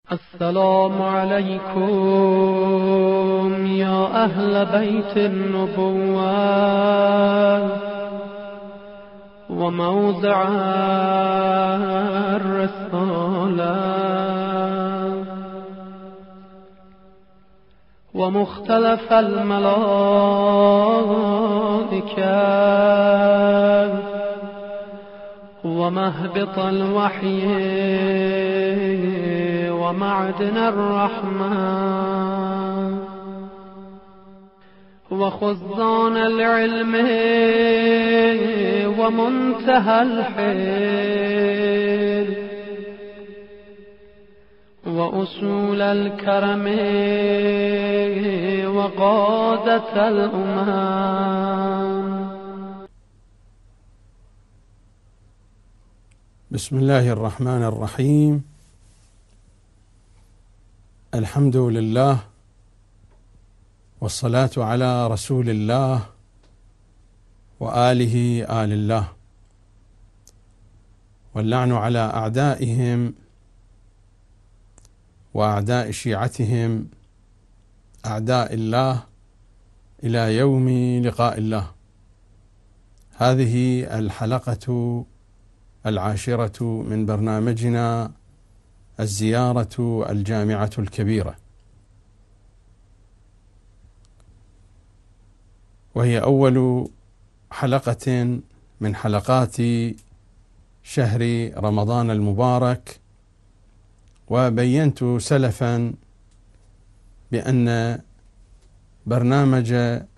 السلام عليكم يا أهل بيت النبوة وموضع الرسالة ومختلف الملائكة ومهبط الوحي ومعدن الرحمة وخزان العلم ومنتهى الحيل وأصول الكرم وقادة الأمم. بسم الله الرحمن الرحيم. الحمد لله والصلاة على رسول الله وآله آل الله، واللعن على أعدائهم وأعداء شيعتهم أعداء الله إلى يوم لقاء الله. هذه الحلقة 10 من برنامجنا الزيارة الجامعة الكبيرة، وهي أول حلقة من حلقات شهر رمضان المبارك. وبينت سلفا بأن برنامج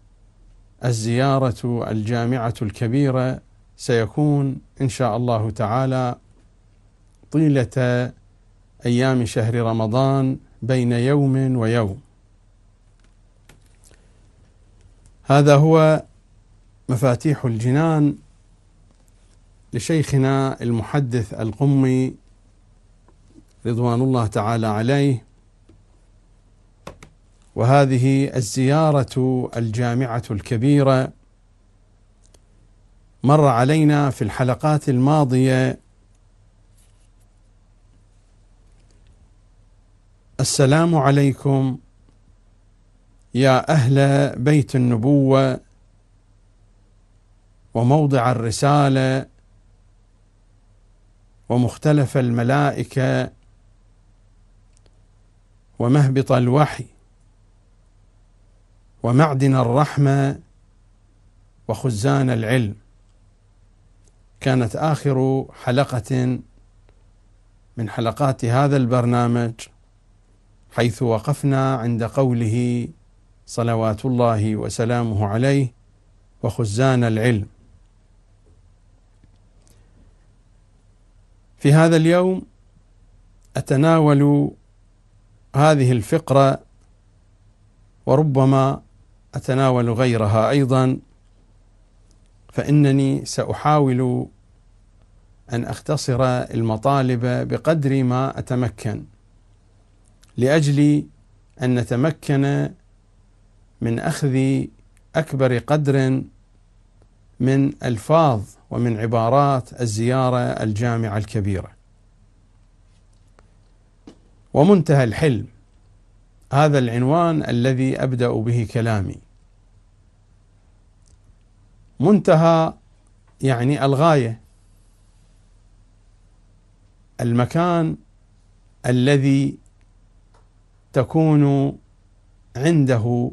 الزيارة الجامعة الكبيرة سيكون إن شاء الله تعالى طيلة أيام شهر رمضان بين يوم ويوم. هذا هو مفاتيح الجنان لشيخنا المحدث القمي رضوان الله تعالى عليه، وهذه الزيارة الجامعة الكبيرة مر علينا في الحلقات الماضية السلام عليكم يا أهل بيت النبوة وموضع الرسالة ومختلف الملائكة ومهبط الوحي ومعدن الرحمة وخزان العلم. كانت آخر حلقة من حلقات هذا البرنامج حيث وقفنا عند قوله صلوات الله وسلامه عليه وخزان العلم. في هذا اليوم أتناول هذه الفقرة، وربما أتناول غيرها أيضا، فإنني سأحاول أن أختصر المطالب بقدر ما أتمكن، لأجل أن نتمكن من أخذ أكبر قدر من ألفاظ ومن عبارات الزيارة الجامعة الكبيرة. ومنتهى الحلم، هذا العنوان الذي أبدأ به كلامي. منتهى يعني الغاية، المكان الذي تكون عنده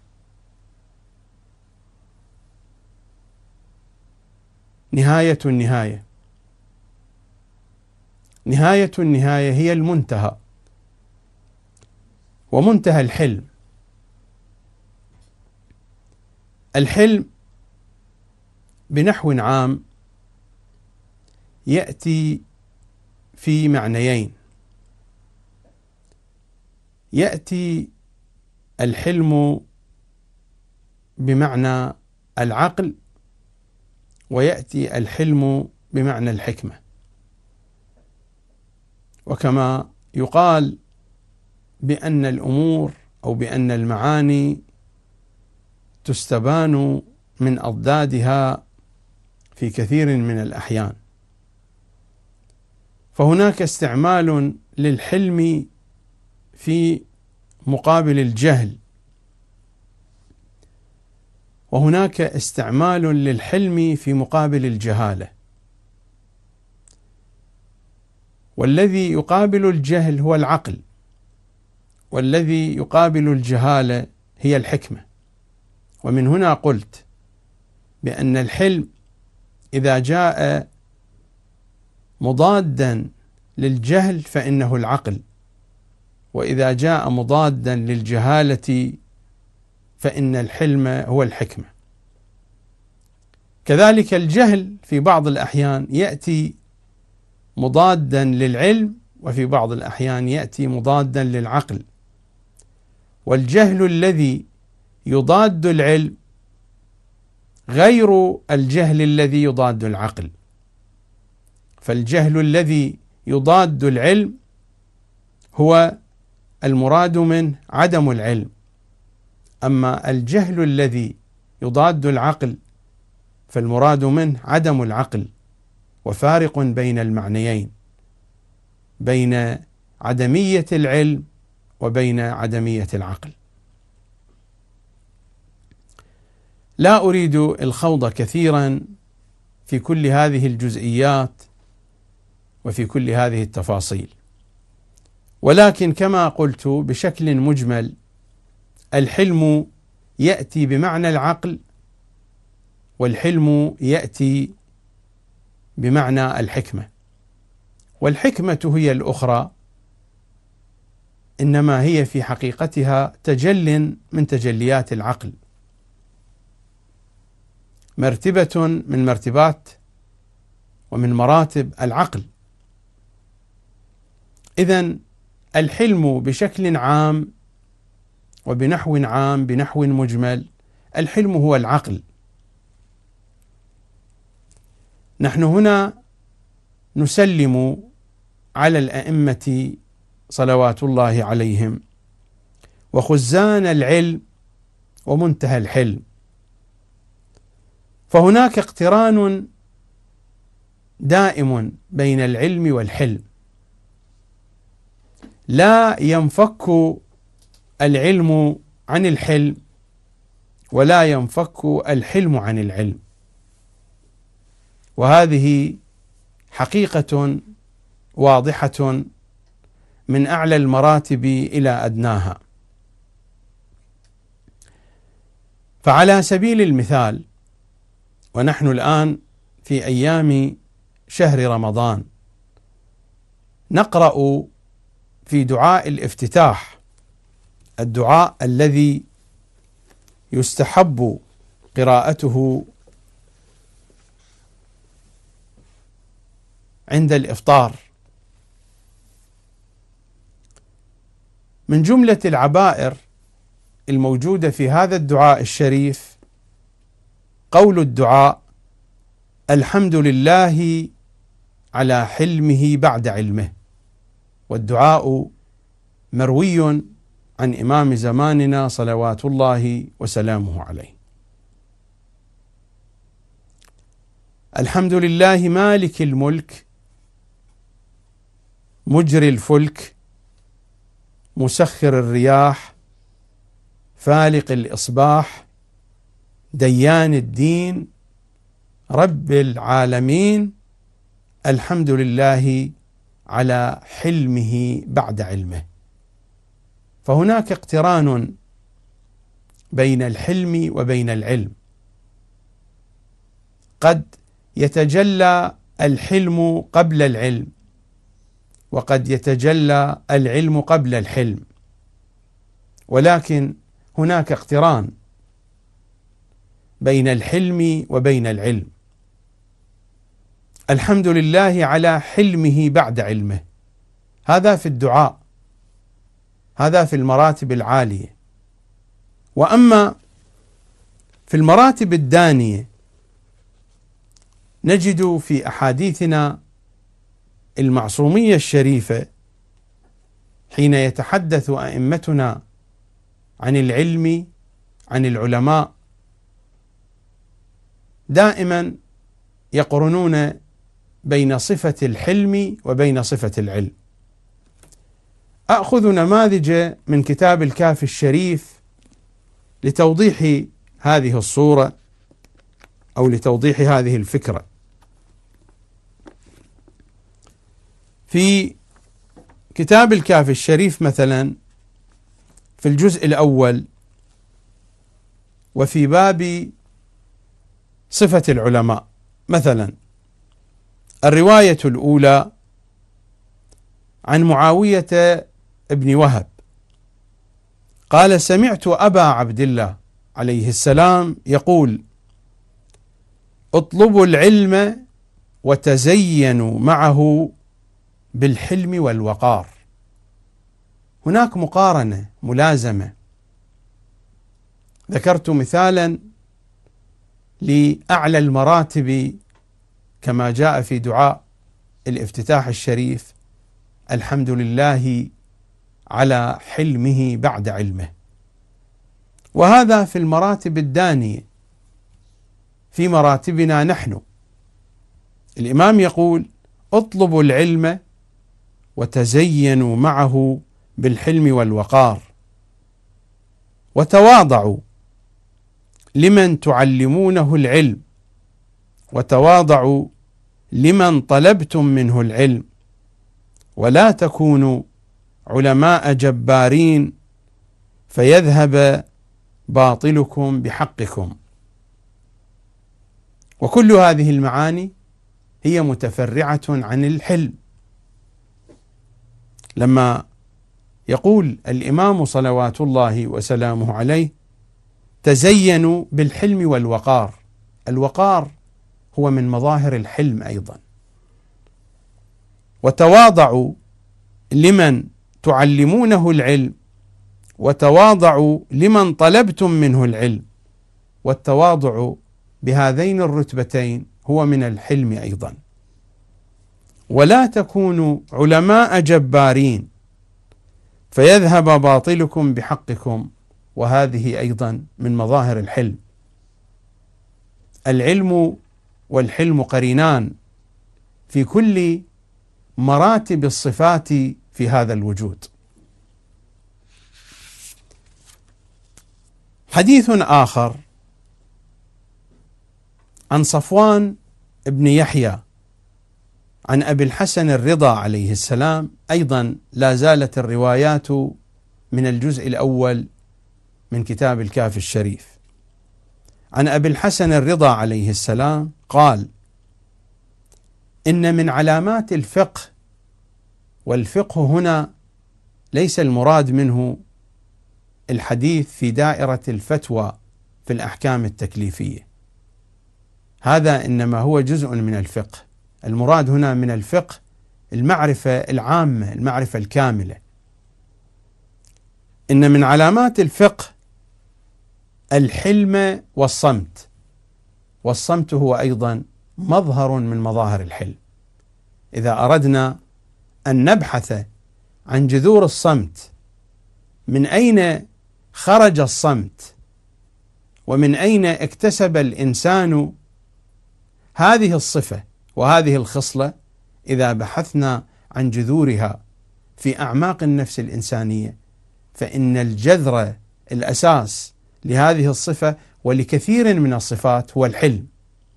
نهاية النهاية. نهاية النهاية هي المنتهى، ومنتهى الحلم. الحلم بنحو عام يأتي في معنيين. يأتي الحلم بمعنى العقل، ويأتي الحلم بمعنى الحكمة. وكما يقال بأن الأمور أو بأن المعاني تستبان من أضدادها في كثير من الأحيان، فهناك استعمال للحلم في مقابل الجهل، وهناك استعمال للحلم في مقابل الجهالة، والذي يقابل الجهل هو العقل، والذي يقابل الجهالة هي الحكمة. ومن هنا قلت بأن الحلم إذا جاء مضادا للجهل فإنه العقل، وإذا جاء مضادا للجهالة فإن الحلم هو الحكمة. كذلك الجهل في بعض الأحيان يأتي مضادا للعلم، وفي بعض الأحيان يأتي مضادا للعقل، والجهل الذي يضاد العلم غير الجهل الذي يضاد العقل. فالجهل الذي يضاد العلم هو المراد منه عدم العلم، أما الجهل الذي يضاد العقل فالمراد منه عدم العقل، وفارق بين المعنيين، بين عدمية العلم وبين عدمية العقل. لا أريد الخوض كثيرا في كل هذه الجزئيات وفي كل هذه التفاصيل، ولكن كما قلت بشكل مجمل، الحلم يأتي بمعنى العقل، والحلم يأتي بمعنى الحكمة، والحكمة هي الأخرى، إنما هي في حقيقتها تجل من تجليات العقل، مرتبة من مرتبات ومن مراتب العقل. إذن الحلم بشكل عام وبنحو عام بنحو مجمل، الحلم هو العقل. نحن هنا نسلم على الأئمة صلوات الله عليهم وخزان العلم ومنتهى الحلم، فهناك اقتران دائم بين العلم والحلم، لا ينفك العلم عن الحلم ولا ينفك الحلم عن العلم، وهذه حقيقة واضحة من أعلى المراتب إلى أدناها. فعلى سبيل المثال، ونحن الآن في أيام شهر رمضان، نقرأ في دعاء الافتتاح، الدعاء الذي يستحب قراءته عند الإفطار، من جملة العبائر الموجودة في هذا الدعاء الشريف قول الدعاء: الحمد لله على حلمه بعد علمه. والدعاء مروي عن إمام زماننا صلوات الله وسلامه عليه. الحمد لله مالك الملك مجري الفلك مسخر الرياح فالق الإصباح ديان الدين رب العالمين، الحمد لله على حلمه بعد علمه. فهناك اقتران بين الحلم وبين العلم، قد يتجلى الحلم قبل العلم، وقد يتجلى العلم قبل الحلم، ولكن هناك اقتران بين الحلم وبين العلم. الحمد لله على حلمه بعد علمه، هذا في الدعاء، هذا في المراتب العالية. وأما في المراتب الدانية نجد في أحاديثنا المعصومية الشريفة حين يتحدث أئمتنا عن العلم عن العلماء دائما يقرنون بين صفة الحلم وبين صفة العلم. أخذ نماذج من كتاب الكافي الشريف لتوضيح هذه الصورة أو لتوضيح هذه الفكرة. في كتاب الكافي الشريف مثلا في الجزء الأول وفي باب صفة العلماء مثلا الرواية الأولى عن معاوية ابن وهب قال: سمعت أبا عبد الله عليه السلام يقول: اطلبوا العلم وتزينوا معه بالحلم والوقار. هناك مقارنة، ملازمة. ذكرت مثالا لأعلى المراتب كما جاء في دعاء الافتتاح الشريف: الحمد لله على حلمه بعد علمه. وهذا في المراتب الدانية. في مراتبنا نحن الإمام يقول: اطلبوا العلم وتزينوا معه بالحلم والوقار، وتواضعوا لمن تعلمونه العلم، وتواضعوا لمن طلبتم منه العلم، ولا تكونوا علماء جبارين فيذهب باطلكم بحقكم. وكل هذه المعاني هي متفرعة عن الحلم. لما يقول الإمام صلوات الله وسلامه عليه: تزينوا بالحلم والوقار. الوقار هو من مظاهر الحلم أيضا. وتواضعوا لمن تعلمونه العلم، وتواضعوا لمن طلبتم منه العلم. والتواضع بهذين الرتبتين هو من الحلم أيضا. ولا تكونوا علماء جبارين فيذهب باطلكم بحقكم، وهذه أيضا من مظاهر الحلم. العلم والحلم قرينان في كل مراتب الصفات في هذا الوجود. حديث آخر عن صفوان بن يحيى عن أبي الحسن الرضا عليه السلام، أيضا لا زالت الروايات من الجزء الأول من كتاب الكافي الشريف. عن أبي الحسن الرضا عليه السلام قال: إن من علامات الفقه، والفقه هنا ليس المراد منه الحديث في دائرة الفتوى في الأحكام التكليفية، هذا إنما هو جزء من الفقه. المراد هنا من الفقه المعرفة العامة، المعرفة الكاملة. إن من علامات الفقه الحلم والصمت، والصمت هو أيضا مظهر من مظاهر الحلم. إذا أردنا أن نبحث عن جذور الصمت، من أين خرج الصمت ومن أين اكتسب الإنسان هذه الصفة وهذه الخصلة، إذا بحثنا عن جذورها في أعماق النفس الإنسانية، فإن الجذر الأساس لهذه الصفة ولكثير من الصفات هو الحلم.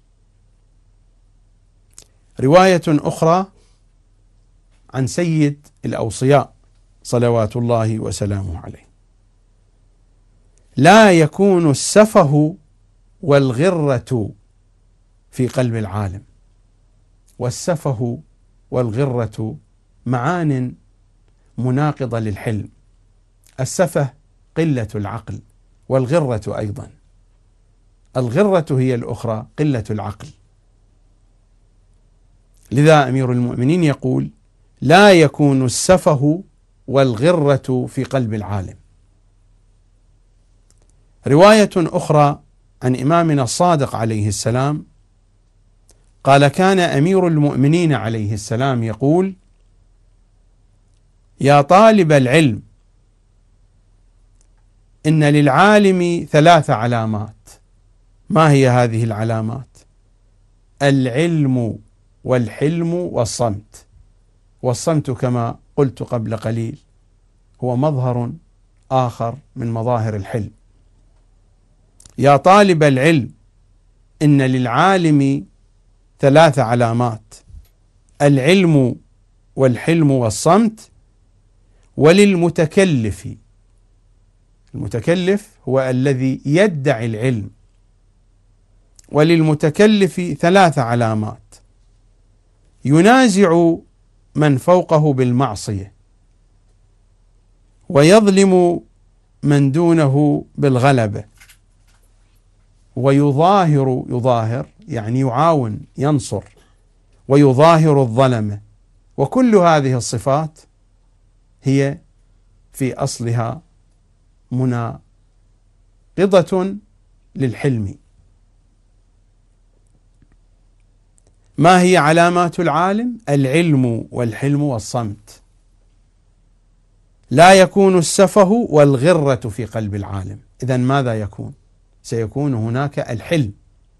رواية أخرى عن سيد الأوصياء صلوات الله وسلامه عليه: لا يكون السفه والغرة في قلب العالم. والسفه والغرة معان مناقضة للحلم. السفه قلة العقل، والغرة أيضا. الغرة هي الأخرى، قلة العقل. لذا أمير المؤمنين يقول: لا يكون السفه والغرة في قلب العالم. رواية أخرى عن إمامنا الصادق عليه السلام قال: كان أمير المؤمنين عليه السلام يقول: يا طالب العلم، إن للعالم 3 علامات. ما هي هذه العلامات؟ العلم والحلم والصمت. والصمت كما قلت قبل قليل هو مظهر آخر من مظاهر الحلم. يا طالب العلم، إن للعالم 3 علامات: العلم والحلم والصمت. وللمتكلف، المتكلف هو الذي يدعي العلم، وللمتكلف 3 علامات: ينازع من فوقه بالمعصية، ويظلم من دونه بالغلبة، ويظاهر يعني يعاون ينصر، ويظاهر الظلمة. وكل هذه الصفات هي في أصلها مناقضة للحلم. ما هي علامات العالم؟ العلم والحلم والصمت. لا يكون السفه والغرة في قلب العالم. إذن ماذا يكون؟ سيكون هناك الحلم.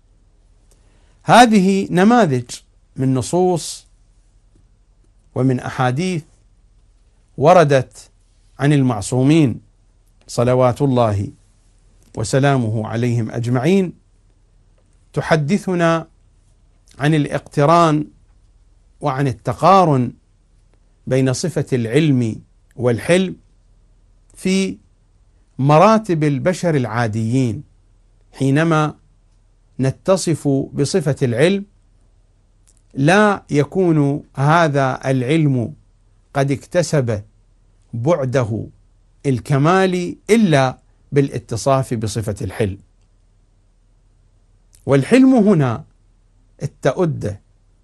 هذه نماذج من نصوص ومن أحاديث وردت عن المعصومين صلوات الله وسلامه عليهم أجمعين، تحدثنا عن الاقتران وعن التقارن بين صفة العلم والحلم في مراتب البشر العاديين. حينما نتصف بصفة العلم، لا يكون هذا العلم قد اكتسب بعده الكمالي إلا بالاتصاف بصفة الحلم. والحلم هنا التؤدة،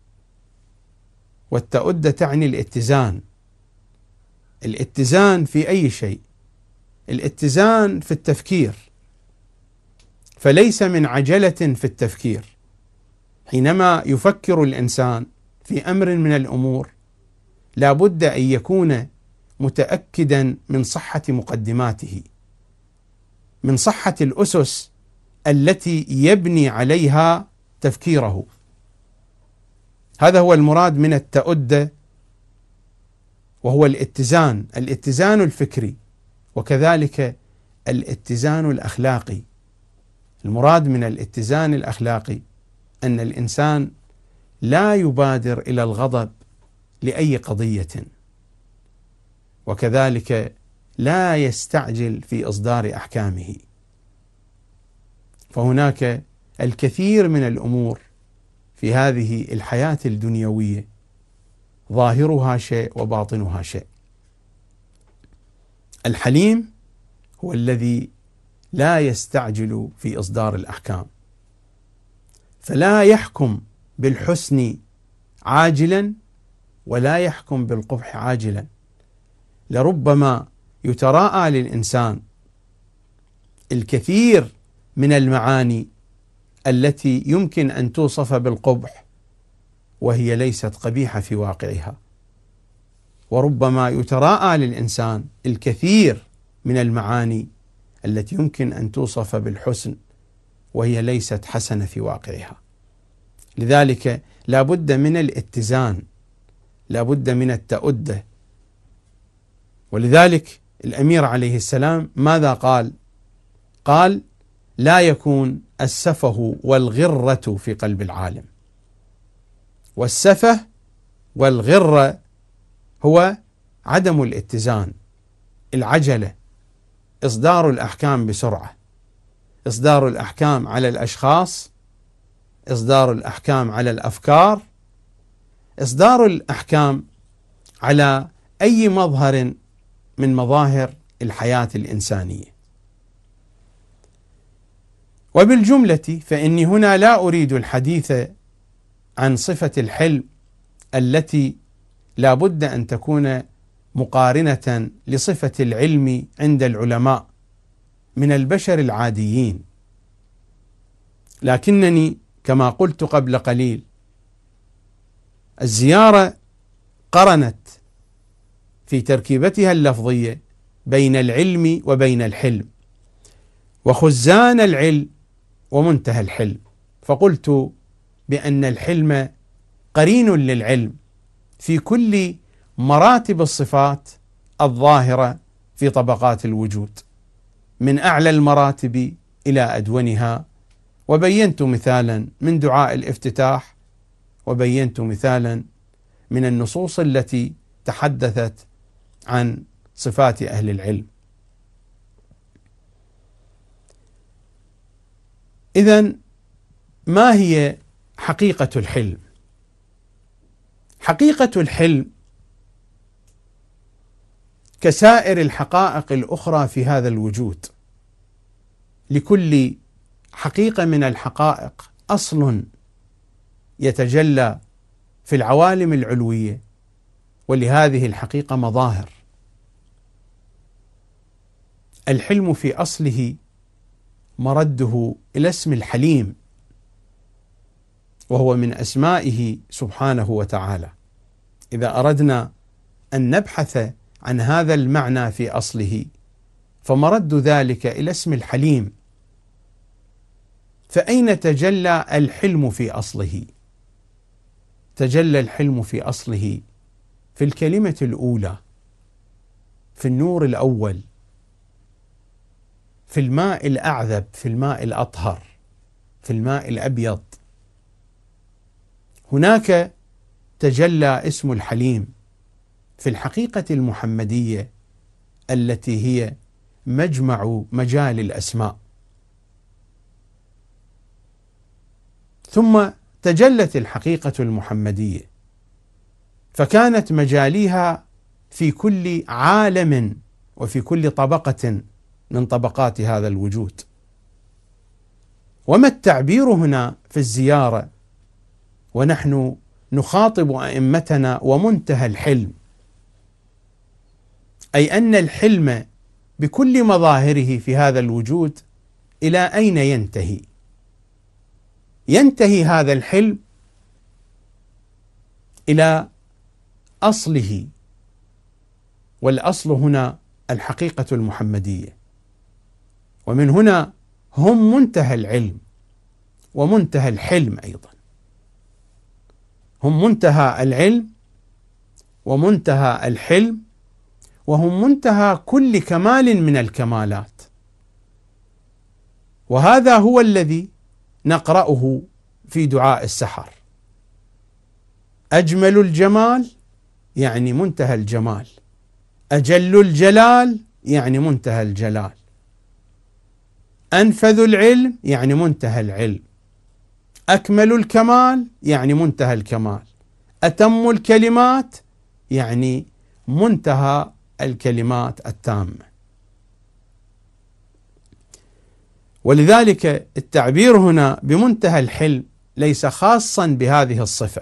والتؤدة تعني الاتزان. الاتزان في أي شيء؟ الاتزان في التفكير، فليس من عجلة في التفكير. حينما يفكر الإنسان في أمر من الأمور لا بد أن يكون متأكدا من صحة مقدماته، من صحة الأسس التي يبني عليها تفكيره. هذا هو المراد من التؤدة، وهو الاتزان الفكري، وكذلك الاتزان الأخلاقي. المراد من الاتزان الأخلاقي أن الإنسان لا يبادر إلى الغضب لأي قضية، وكذلك لا يستعجل في إصدار أحكامه. فهناك الكثير من الأمور في هذه الحياة الدنيوية ظاهرها شيء وباطنها شيء. الحليم هو الذي لا يستعجل في إصدار الأحكام، فلا يحكم بالحسن عاجلا ولا يحكم بالقبح عاجلا. لربما يتراءى للإنسان الكثير من المعاني التي يمكن أن توصف بالقبح وهي ليست قبيحة في واقعها، وربما يتراءى للإنسان الكثير من المعاني التي يمكن أن توصف بالحسن وهي ليست حسنة في واقعها. لذلك لا بد من الاتزان، لا بد من التؤدة. ولذلك الأمير عليه السلام ماذا قال؟ قال: لا يكون السفه والغرة في قلب العالم. والسفه والغرة هو عدم الاتزان، العجلة، إصدار الأحكام بسرعة، إصدار الأحكام على الأشخاص، إصدار الأحكام على الأفكار، إصدار الأحكام على أي مظهر من مظاهر الحياة الإنسانية. وبالجملة فإني هنا لا أريد الحديث عن صفة الحلم التي لا بد أن تكون مقارنة لصفة العلم عند العلماء من البشر العاديين، لكنني كما قلت قبل قليل الزيارة قرنت في تركيبتها اللفظية بين العلم وبين الحلم، وخزان العلم ومنتهى الحلم، فقلت بأن الحلم قرين للعلم في كل مراتب الصفات الظاهرة في طبقات الوجود من أعلى المراتب إلى أدونها، وبينت مثالا من دعاء الافتتاح، وبينت مثالا من النصوص التي تحدثت عن صفات أهل العلم. إذن ما هي حقيقة الحلم؟ حقيقة الحلم كسائر الحقائق الأخرى في هذا الوجود، لكل حقيقة من الحقائق أصل يتجلى في العوالم العلوية، ولهذه الحقيقة مظاهر. الحلم في أصله مرده إلى اسم الحليم، وهو من أسمائه سبحانه وتعالى. إذا أردنا أن نبحث عن هذا المعنى في أصله فمرد ذلك إلى اسم الحليم. فأين تجلى الحلم في أصله؟ تجلى الحلم في أصله في الكلمة الأولى، في النور الأول، في الماء الأعذب، في الماء الأطهر، في الماء الأبيض. هناك تجلى اسم الحليم في الحقيقة المحمدية التي هي مجمع مجال الأسماء. ثم تجلت الحقيقة المحمدية فكانت مجاليها في كل عالم وفي كل طبقة من طبقات هذا الوجود. وما التعبير هنا في الزيارة ونحن نخاطب أئمتنا ومنتهى الحلم؟ أي أن الحلم بكل مظاهره في هذا الوجود إلى أين ينتهي؟ ينتهي هذا الحلم إلى أصله، والأصل هنا الحقيقة المحمدية. ومن هنا هم منتهى العلم ومنتهى الحلم أيضا. هم منتهى العلم ومنتهى الحلم، وهم منتهى كل كمال من الكمالات. وهذا هو الذي نقرأه في دعاء السحر: أجمل الجمال يعني منتهى الجمال، أجل الجلال يعني منتهى الجلال، أنفذ العلم يعني منتهى العلم، أكمل الكمال يعني منتهى الكمال، أتم الكلمات يعني منتهى الكلمات التامة. ولذلك التعبير هنا بمنتهى الحلم ليس خاصا بهذه الصفة.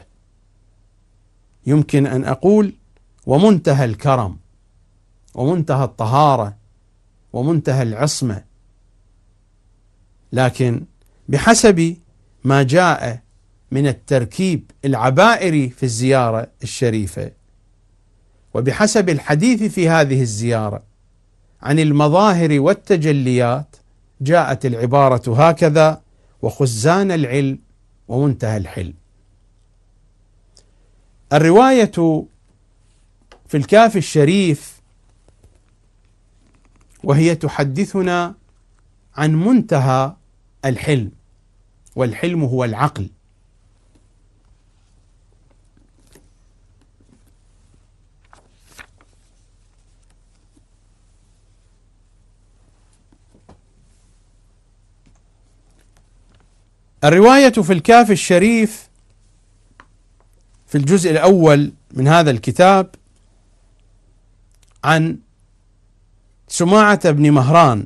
يمكن أن أقول ومنتهى الكرم ومنتهى الطهارة ومنتهى العصمة، لكن بحسب ما جاء من التركيب العبائري في الزيارة الشريفة، وبحسب الحديث في هذه الزيارة عن المظاهر والتجليات، جاءت العبارة هكذا: وخزان العلم ومنتهى الحلم. الرواية في الكافي الشريف وهي تحدثنا عن منتهى الحلم، والحلم هو العقل. الرواية في الكافي الشريف في الجزء الأول من هذا الكتاب عن سماعة بن مهران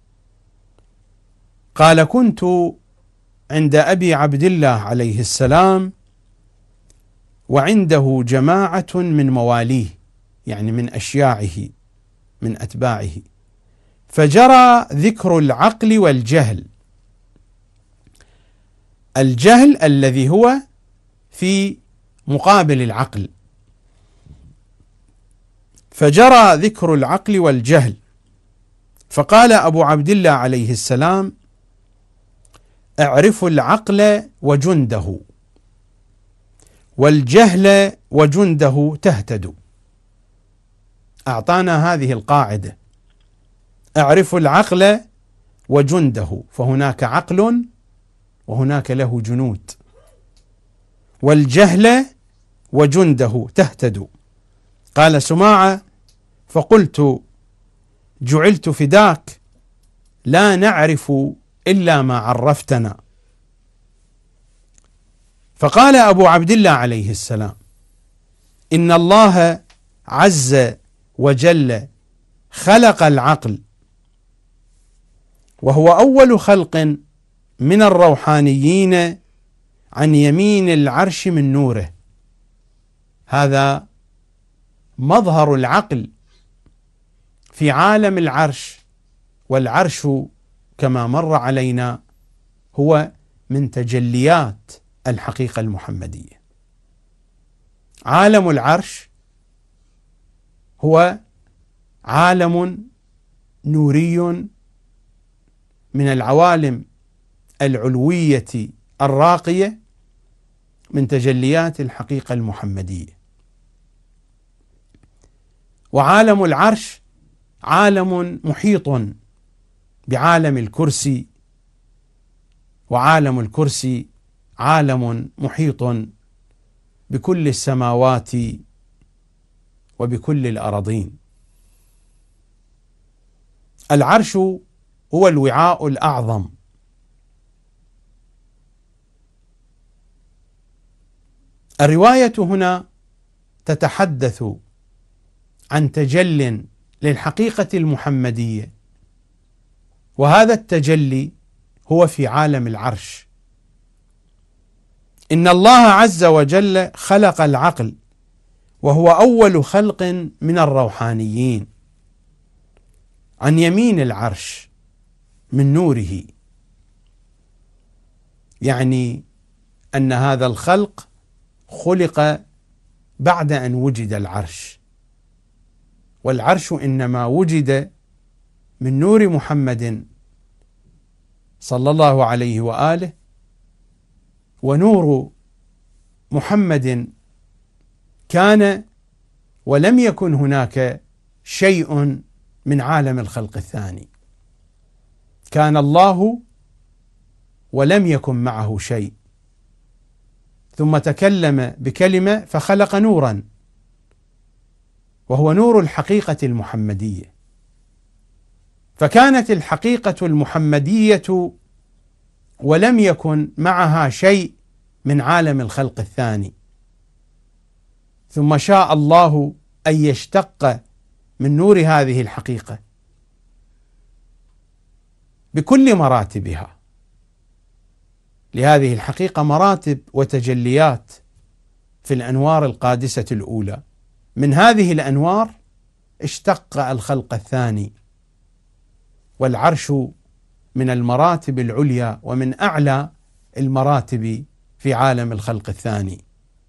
قال: كنت عند أبي عبد الله عليه السلام وعنده جماعة من مواليه، يعني من أشياعه من أتباعه، فجرى ذكر العقل والجهل. الجهل الذي هو في مقابل العقل، فجرى ذكر العقل والجهل. فقال أبو عبد الله عليه السلام: اعرفوا العقل وجنده، والجهل وجنده تهتدوا. أعطانا هذه القاعدة اعرفوا العقل وجنده، فهناك عقل وهناك له جنود، والجهل وجنده تهتدوا. قال سماعة: فقلت جعلت فداك، لا نعرف إلا ما عرفتنا. فقال أبو عبد الله عليه السلام: إن الله عز وجل خلق العقل، وهو أول خلق من الروحانيين عن يمين العرش من نوره. هذا مظهر العقل في عالم العرش، والعرش كما مر علينا هو من تجليات الحقيقة المحمدية. عالم العرش هو عالم نوري من العوالم العلوية الراقية من تجليات الحقيقة المحمدية. وعالم العرش عالم محيط بعالم الكرسي، وعالم الكرسي عالم محيط بكل السماوات وبكل الأراضين. العرش هو الوعاء الأعظم، الرواية هنا تتحدث عن تجل للحقيقة المحمدية، وهذا التجلي هو في عالم العرش. إن الله عز وجل خلق العقل، وهو أول خلق من الروحانيين عن يمين العرش من نوره، يعني أن هذا الخلق خلق بعد أن وجد العرش، والعرش إنما وجد من نور محمد صلى الله عليه وآله، ونور محمد كان ولم يكن هناك شيء من عالم الخلق الثاني. كان الله ولم يكن معه شيء، ثم تكلم بكلمة فخلق نورا، وهو نور الحقيقة المحمدية. فكانت الحقيقة المحمدية ولم يكن معها شيء من عالم الخلق الثاني، ثم شاء الله أن يشتق من نور هذه الحقيقة بكل مراتبها. لهذه الحقيقة مراتب وتجليات في الأنوار القادسة الأولى، من هذه الأنوار اشتق الخلق الثاني، والعرش من المراتب العليا ومن أعلى المراتب في عالم الخلق الثاني.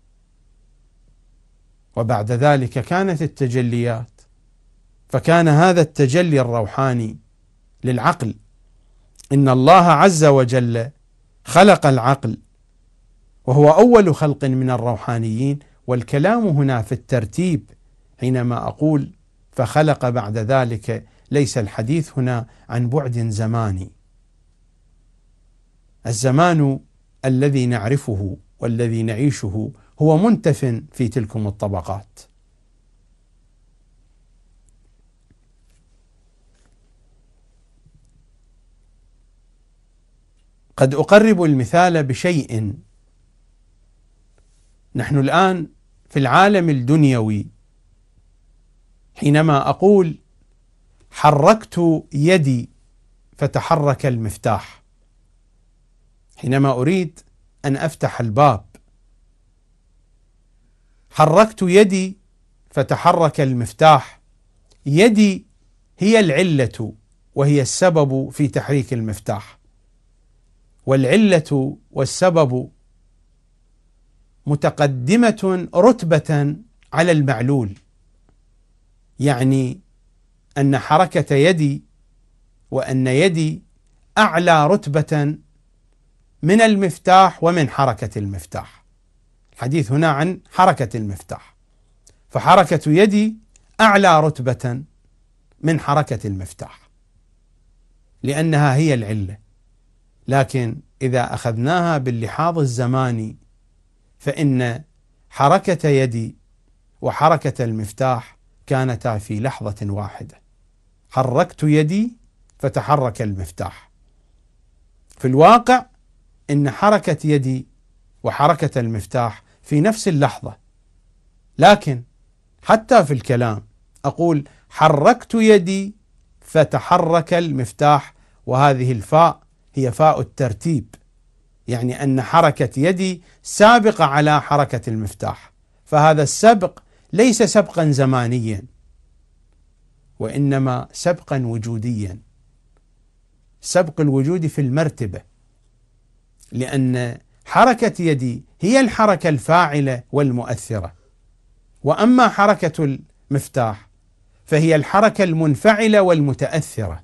وبعد ذلك كانت التجليات، فكان هذا التجلي الروحاني للعقل. إن الله عز وجل خلق العقل، وهو أول خلق من الروحانيين. والكلام هنا في الترتيب، حينما أقول فخلق بعد ذلك، ليس الحديث هنا عن بعد زماني. الزمان الذي نعرفه والذي نعيشه هو منتف في تلكم الطبقات. قد أقرب المثال بشيء. نحن الآن في العالم الدنيوي، حينما أقول حركت يدي فتحرك المفتاح، حينما أريد أن أفتح الباب حركت يدي فتحرك المفتاح. يدي هي العلة وهي السبب في تحريك المفتاح، والعلة والسبب متقدمة رتبة على المعلول، يعني أن حركة يدي وأن يدي أعلى رتبة من المفتاح ومن حركة المفتاح. الحديث هنا عن حركة المفتاح، فحركة يدي أعلى رتبة من حركة المفتاح. لأنها هي العلة. لكن إذا أخذناها باللحاظ الزماني فإن حركة يدي وحركة المفتاح كانتا في لحظة واحدة. حركت يدي فتحرك المفتاح. في الواقع إن حركة يدي وحركة المفتاح في نفس اللحظة، لكن حتى في الكلام أقول حركت يدي فتحرك المفتاح، وهذه الفاء هي فاء الترتيب، يعني أن حركة يدي سابقة على حركة المفتاح، فهذا السبق ليس سبقا زمانيا وإنما سبقا وجوديا، سبق الوجود في المرتبة، لأن حركة يدي هي الحركة الفاعلة والمؤثرة، وأما حركة المفتاح فهي الحركة المنفعلة والمتأثرة.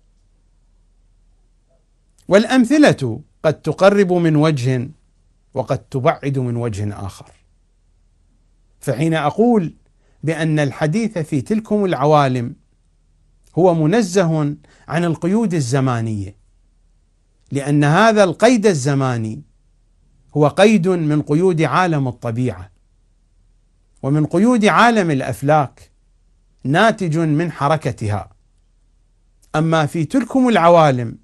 والأمثلة قد تقرب من وجه وقد تبعد من وجه آخر. فحين أقول بأن الحديث في تلكم العوالم هو منزه عن القيود الزمانية، لأن هذا القيد الزماني هو قيد من قيود عالم الطبيعة ومن قيود عالم الأفلاك، ناتج من حركتها. أما في تلكم العوالم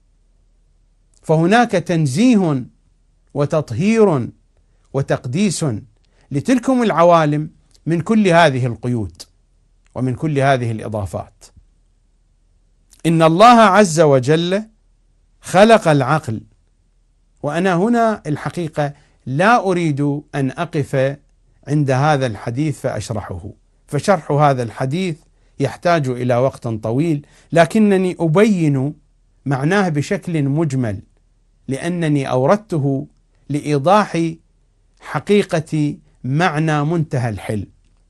فهناك تنزيه وتطهير وتقديس لتلكم العوالم من كل هذه القيود ومن كل هذه الإضافات. إن الله عز وجل خلق العقل، وأنا هنا الحقيقة لا أريد أن أقف عند هذا الحديث فأشرحه، فشرح هذا الحديث يحتاج إلى وقت طويل، لكنني أبين معناه بشكل مجمل لأنني أوردته لإيضاح حقيقة معنى منتهى الحلم.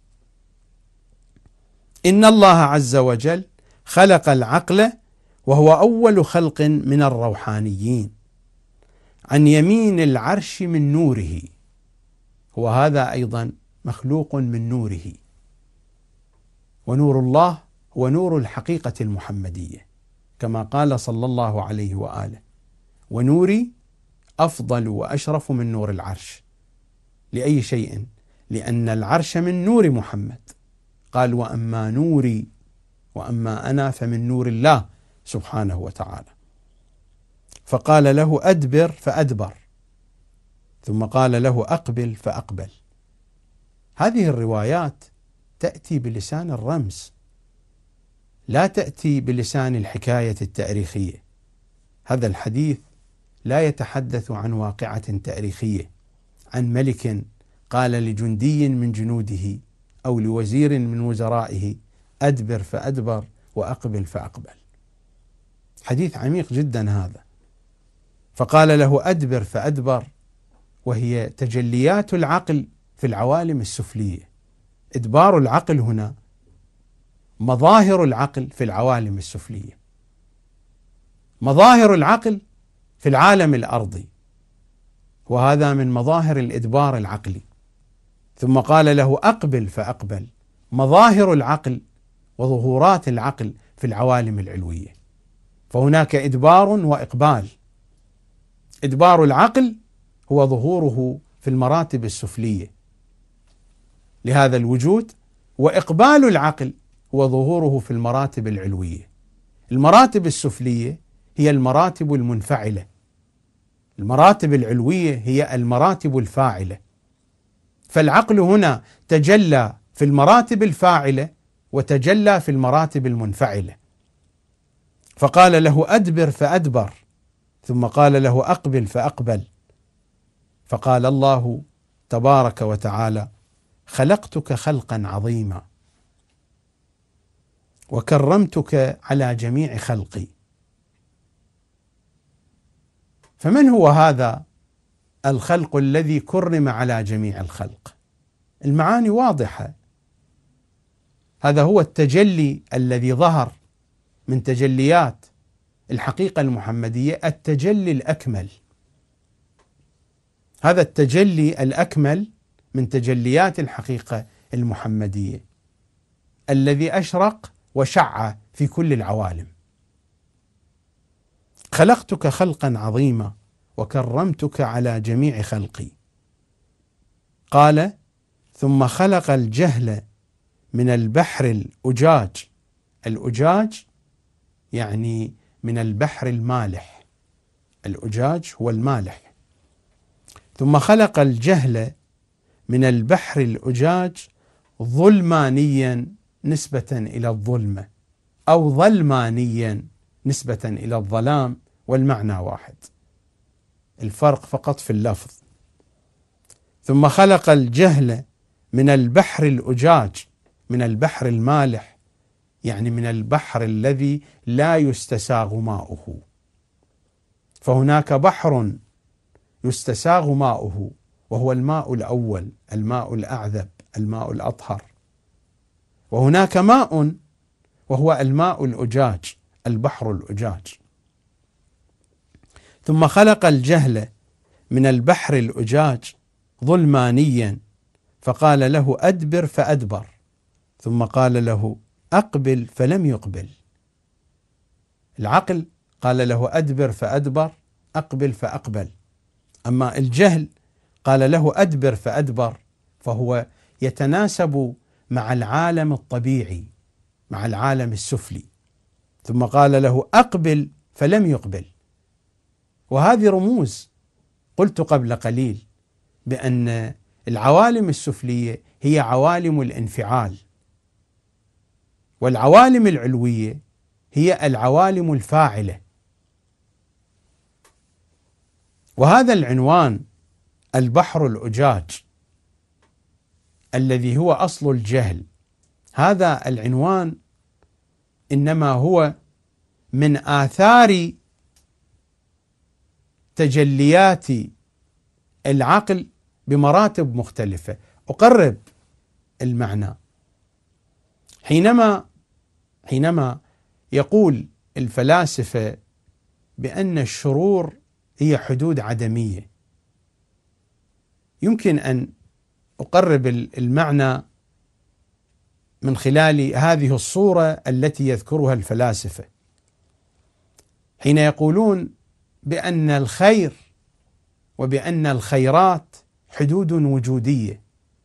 إن الله عز وجل خلق العقل وهو أول خلق من الروحانيين عن يمين العرش من نوره، وهذا أيضا مخلوق من نوره، ونور الله هو نور الحقيقة المحمدية كما قال صلى الله عليه وآله: ونوري أفضل وأشرف من نور العرش. لأي شيء؟ لأن العرش من نور محمد. قال: وأما نوري، وأما أنا فمن نور الله سبحانه وتعالى. فقال له: أدبر فأدبر، ثم قال له: أقبل فأقبل. هذه الروايات تأتي بلسان الرمز، لا تأتي بلسان الحكاية التاريخية. هذا الحديث لا يتحدث عن واقعة تاريخية، عن ملك قال لجندي من جنوده أو لوزير من وزرائه: أدبر فأدبر وأقبل فأقبل. حديث عميق جدا هذا. فقال له: أدبر فأدبر، وهي تجليات العقل في العوالم السفلية. إدبار العقل هنا مظاهر العقل في العوالم السفلية، مظاهر العقل في العالم الأرضي، وهذا من مظاهر الإدبار العقلي. ثم قال له: أقبل فأقبل، مظاهر العقل وظهورات العقل في العوالم العلوية. فهناك إدبار وإقبال. إدبار العقل هو ظهوره في المراتب السفلية لهذا الوجود، وإقبال العقل هو ظهوره في المراتب العلوية. المراتب السفلية هي المراتب المنفعلة، المراتب العلوية هي المراتب الفاعلة. فالعقل هنا تجلى في المراتب الفاعلة وتجلى في المراتب المنفعلة. فقال له: أدبر فأدبر، ثم قال له: أقبل فأقبل. فقال الله تبارك وتعالى: خلقتك خلقا عظيما وكرمتك على جميع خلقي. فمن هو هذا الخلق الذي كرم على جميع الخلق؟ المعاني واضحة. هذا هو التجلي الذي ظهر من تجليات الحقيقة المحمدية، التجلي الأكمل. هذا التجلي الأكمل من تجليات الحقيقة المحمدية الذي أشرق وشع في كل العوالم. خلقتك خلقا عظيما وكرمتك على جميع خلقي. قال: ثم خلق الجهل من البحر الأجاج. الأجاج يعني من البحر المالح، الأجاج هو المالح. ثم خلق الجهل من البحر الأجاج ظلمانيا نسبة إلى الظلمة، أو ظلمانيا نسبة إلى الظلام، والمعنى واحد، الفرق فقط في اللفظ. ثم خلق الجهل من البحر الأجاج من البحر المالح، يعني من البحر الذي لا يستساغ ماؤه. فهناك بحر يستساغ ماؤه وهو الماء الأول، الماء الأعذب، الماء الأطهر. وهناك ماء وهو الماء الأجاج، البحر الأجاج. ثم خلق الجهل من البحر الأجاج ظلمانيا، فقال له: أدبر فأدبر، ثم قال له: أقبل فلم يقبل. العقل قال له: أدبر فأدبر، أقبل فأقبل. أما الجهل قال له: أدبر فأدبر، فهو يتناسب مع العالم الطبيعي، مع العالم السفلي. ثم قال له: أقبل فلم يقبل. وهذه رموز. قلت قبل قليل بأن العوالم السفلية هي عوالم الانفعال، والعوالم العلوية هي العوالم الفاعلة. وهذا العنوان البحر الأجاج الذي هو أصل الجهل، هذا العنوان إنما هو من آثار تجليات العقل بمراتب مختلفة. أقرب المعنى. حينما يقول الفلاسفة بأن الشرور هي حدود عدمية، يمكن أن أقرب المعنى من خلال هذه الصورة التي يذكرها الفلاسفة حين يقولون بأن الخير وبأن الخيرات حدود وجودية،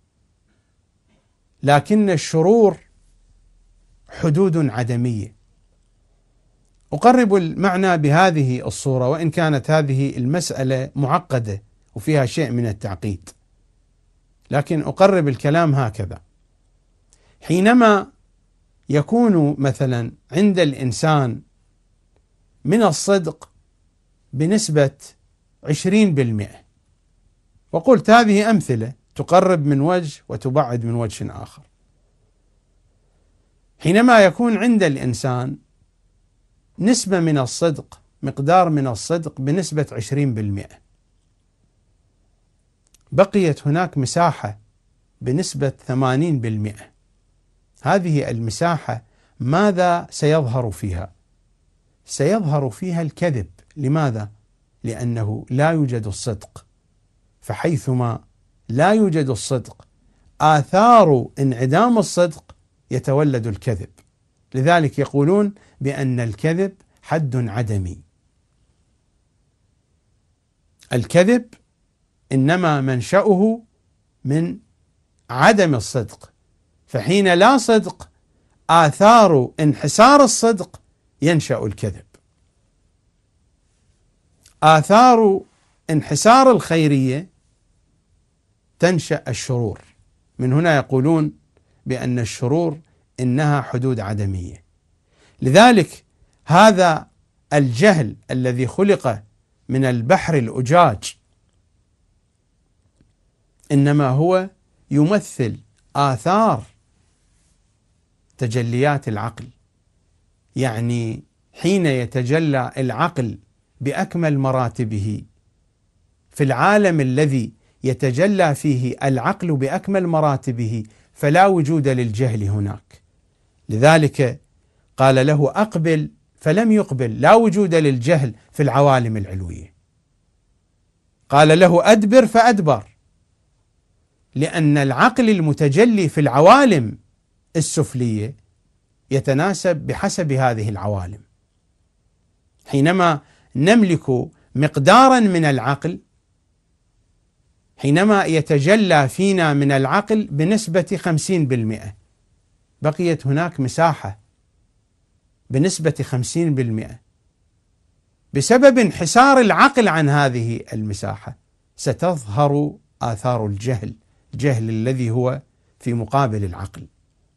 لكن الشرور حدود عدمية. أقرب المعنى بهذه الصورة، وإن كانت هذه المسألة معقدة وفيها شيء من التعقيد، لكن أقرب الكلام هكذا. حينما يكون مثلا عند الإنسان من الصدق بنسبة 20%، وقلت هذه أمثلة تقرب من وجه وتبعد من وجه آخر. حينما يكون عند الإنسان نسبة من الصدق، مقدار من الصدق بنسبة 20%، بقيت هناك مساحة بنسبة 80%. هذه المساحة ماذا سيظهر فيها؟ سيظهر فيها الكذب. لماذا؟ لأنه لا يوجد الصدق، فحيثما لا يوجد الصدق آثار انعدام الصدق يتولد الكذب. لذلك يقولون بأن الكذب حد عدمي. الكذب إنما منشأه من عدم الصدق، فحين لا صدق آثار انحسار الصدق ينشأ الكذب. آثار انحسار الخيرية تنشأ الشرور. من هنا يقولون بأن الشرور إنها حدود عدمية. لذلك هذا الجهل الذي خلق من البحر الأجاج إنما هو يمثل آثار تجليات العقل. يعني حين يتجلى العقل بأكمل مراتبه في العالم الذي يتجلى فيه العقل بأكمل مراتبه فلا وجود للجهل هناك. لذلك قال له: أقبل فلم يقبل، لا وجود للجهل في العوالم العلوية. قال له: أدبر فأدبر، لأن العقل المتجلي في العوالم السفلية يتناسب بحسب هذه العوالم. حينما نملك مقدارا من العقل حينما يتجلى فينا من العقل بنسبة 50%، بقيت هناك مساحة بنسبة 50%، بسبب انحسار العقل عن هذه المساحة ستظهر آثار الجهل، الجهل الذي هو في مقابل العقل.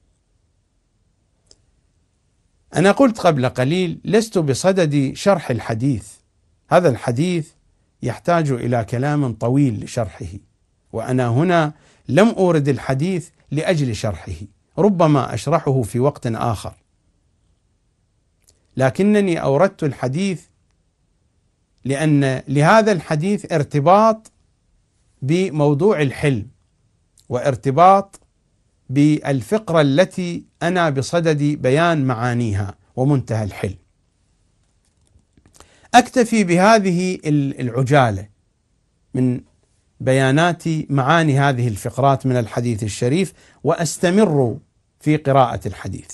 أنا قلت قبل قليل لست بصدد شرح الحديث، هذا الحديث يحتاج إلى كلام طويل لشرحه، وأنا هنا لم أورد الحديث لأجل شرحه، ربما أشرحه في وقت آخر، لكنني أوردت الحديث لأن لهذا الحديث ارتباط بموضوع الحلم، وارتباط بالفقرة التي أنا بصدد بيان معانيها ومنتهى الحلم. أكتفي بهذه العجالة من بيانات معاني هذه الفقرات من الحديث الشريف، وأستمر في قراءة الحديث.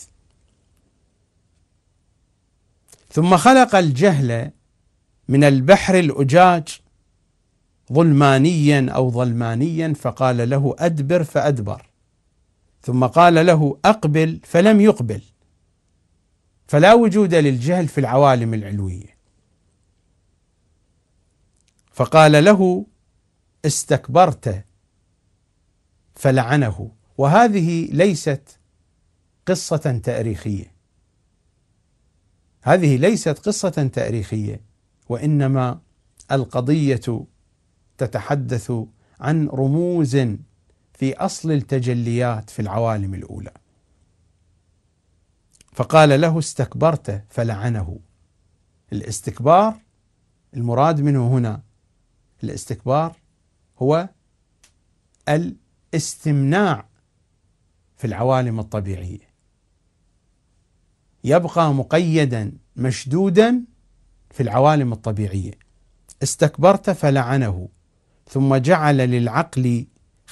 ثم خلق الجهل من البحر الأجاج ظلمانيا أو ظلمانيا، فقال له أدبر فأدبر، ثم قال له أقبل فلم يقبل، فلا وجود للجهل في العوالم العلوية. فقال له استكبرت فلعنه. وهذه ليست قصة تاريخية، هذه ليست قصة تاريخية، وإنما القضية تتحدث عن رموز في أصل التجليات في العوالم الأولى. فقال له استكبرت فلعنه. الاستكبار المراد منه هنا، الاستكبار هو الاستمناع في العوالم الطبيعية، يبقى مقيدا مشدودا في العوالم الطبيعية. استكبرت فلعنه، ثم جعل للعقل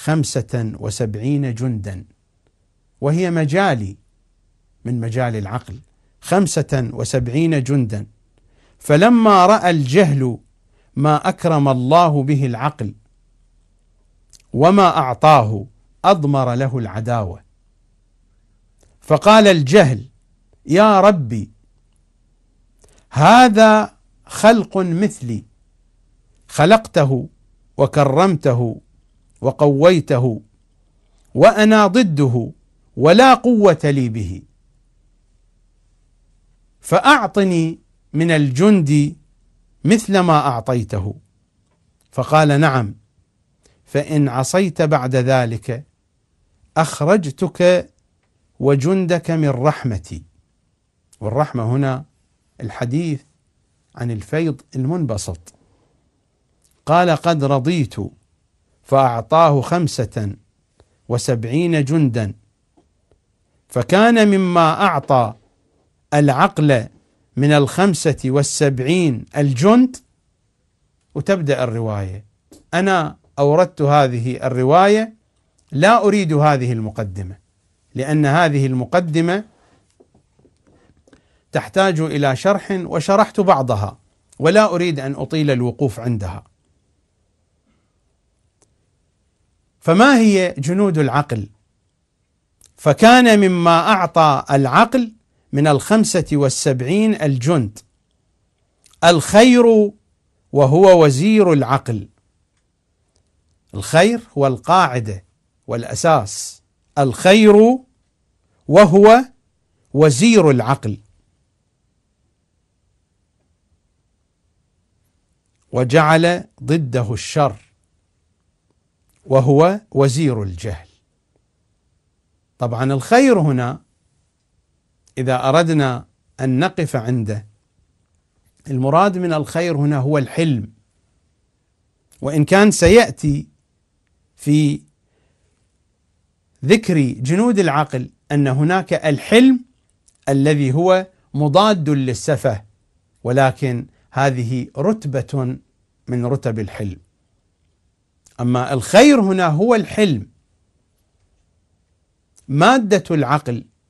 75 جندا، وهي مجالي من مجال العقل، 75 جندا. فلما رأى الجهل ما أكرم الله به العقل وما أعطاه أضمر له العداوة، فقال الجهل يا ربي هذا خلق مثلي، خلقته وكرمته وقويته، وأنا ضده ولا قوة لي به، فأعطني من الجند مثل ما أعطيته. فقال نعم، فإن عصيت بعد ذلك أخرجتك وجندك من رحمتي. والرحمة هنا الحديث عن الفيض المنبسط. قال قد رضيت، فأعطاه 75 جندا، فكان مما أعطى العقل من 75 الجند. وتبدأ الرواية. أنا أوردت هذه الرواية، لا أريد هذه المقدمة، لأن هذه المقدمة تحتاج إلى شرح، وشرحت بعضها ولا أريد أن أطيل الوقوف عندها. فما هي جنود العقل؟ فكان مما أعطى العقل من 75 الجند الخير، وهو وزير العقل. الخير هو القاعدة والأساس، الخير وهو وزير العقل. وجعل ضده الشر وهو وزير الجهل. طبعا الخير هنا إذا أردنا أن نقف عنده، المراد من الخير هنا هو الحلم، وإن كان سيأتي في ذكر جنود العقل أن هناك الحلم الذي هو مضاد للسفه، ولكن هذه رتبة من رتب الحلم. أما الخير هنا هو الحلم، مادة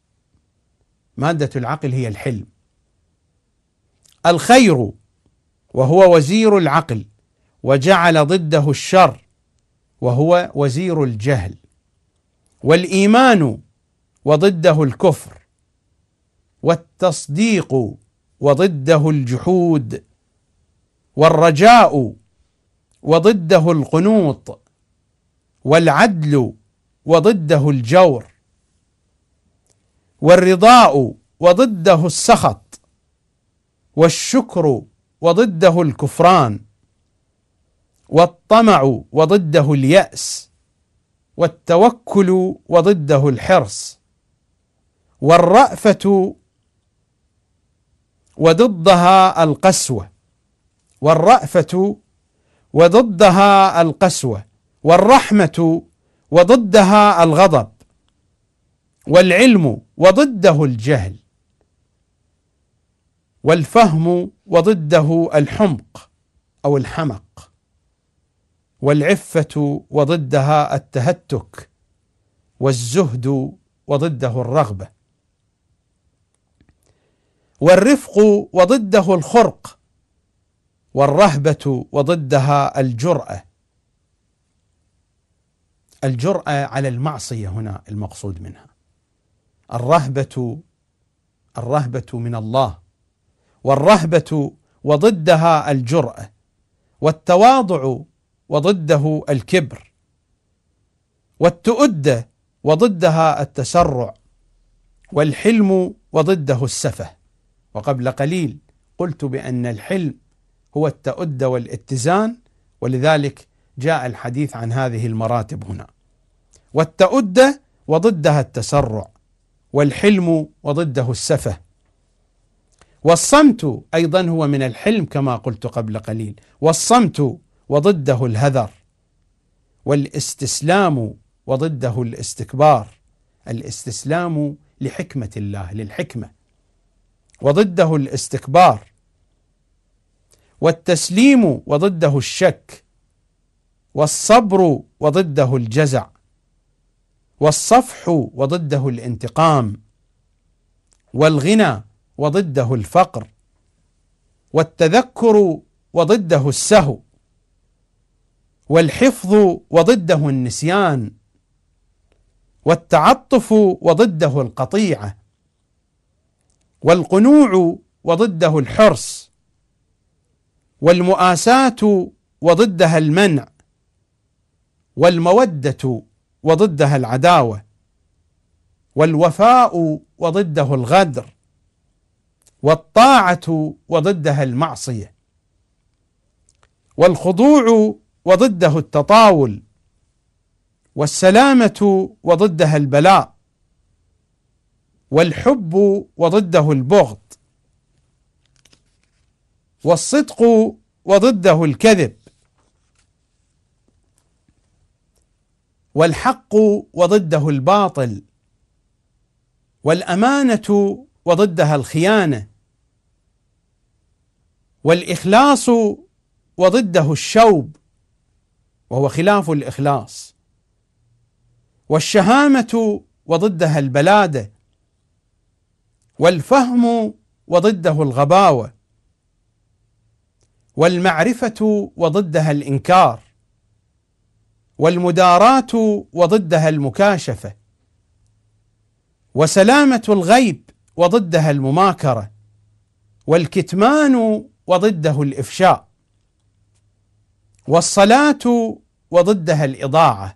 العقل هي الحلم. الخير وهو وزير العقل، وجعل ضده الشر وهو وزير الجهل، والإيمان وضده الكفر، والتصديق وضده الجحود، والرجاء وضده القنوط، والعدل وضده الجور، والرضاء وضده السخط، والشكر وضده الكفران، والطمع وضده اليأس، والتوكل وضده الحرص، والرأفة وضدها القسوة، والرحمة وضدها الغضب، والعلم وضده الجهل، والفهم وضده الحمق أو الحمق، والعفة وضدها التهتك، والزهد وضده الرغبة، والرفق وضده الخرق، والرهبة وضدها الجرأة. الجرأة على المعصية هنا المقصود منها، الرهبة من الله، والرهبة وضدها الجرأة، والتواضع وضده الكبر، والتؤدة وضدها التسرع، والحلم وضده السفه. وقبل قليل قلت بأن الحلم هو التؤدة والاتزان، ولذلك جاء الحديث عن هذه المراتب هنا. والتؤدة وضدها التسرع، والحلم وضده السفه. والصمت أيضا هو من الحلم كما قلت قبل قليل، والصمت وضده الهذر، والاستسلام وضده الاستكبار، الاستسلام لحكمة الله، للحكمة، وضده الاستكبار. والتسليم وضده الشك، والصبر وضده الجزع، والصفح وضده الانتقام، والغنى وضده الفقر، والتذكر وضده السهو، والحفظ وضده النسيان، والتعطف وضده القطيعة، والقنوع وضده الحرص، والمؤاساة وضدها المنع، والمودة وضدها العداوة، والوفاء وضده الغدر، والطاعة وضدها المعصية، والخضوع وضده التطاول، والسلامة وضدها البلاء، والحب وضده البغض، والصدق وضده الكذب، والحق وضده الباطل، والأمانة وضدها الخيانة، والإخلاص وضده الشوب وهو خلاف الإخلاص، والشهامة وضدها البلادة، والفهم وضده الغباوة، والمعرفة وضدها الإنكار، والمداراة وضدها المكاشفة، وسلامة الغيب وضدها المماكرة، والكتمان وضده الإفشاء، والصلاة وضدها الإضاعة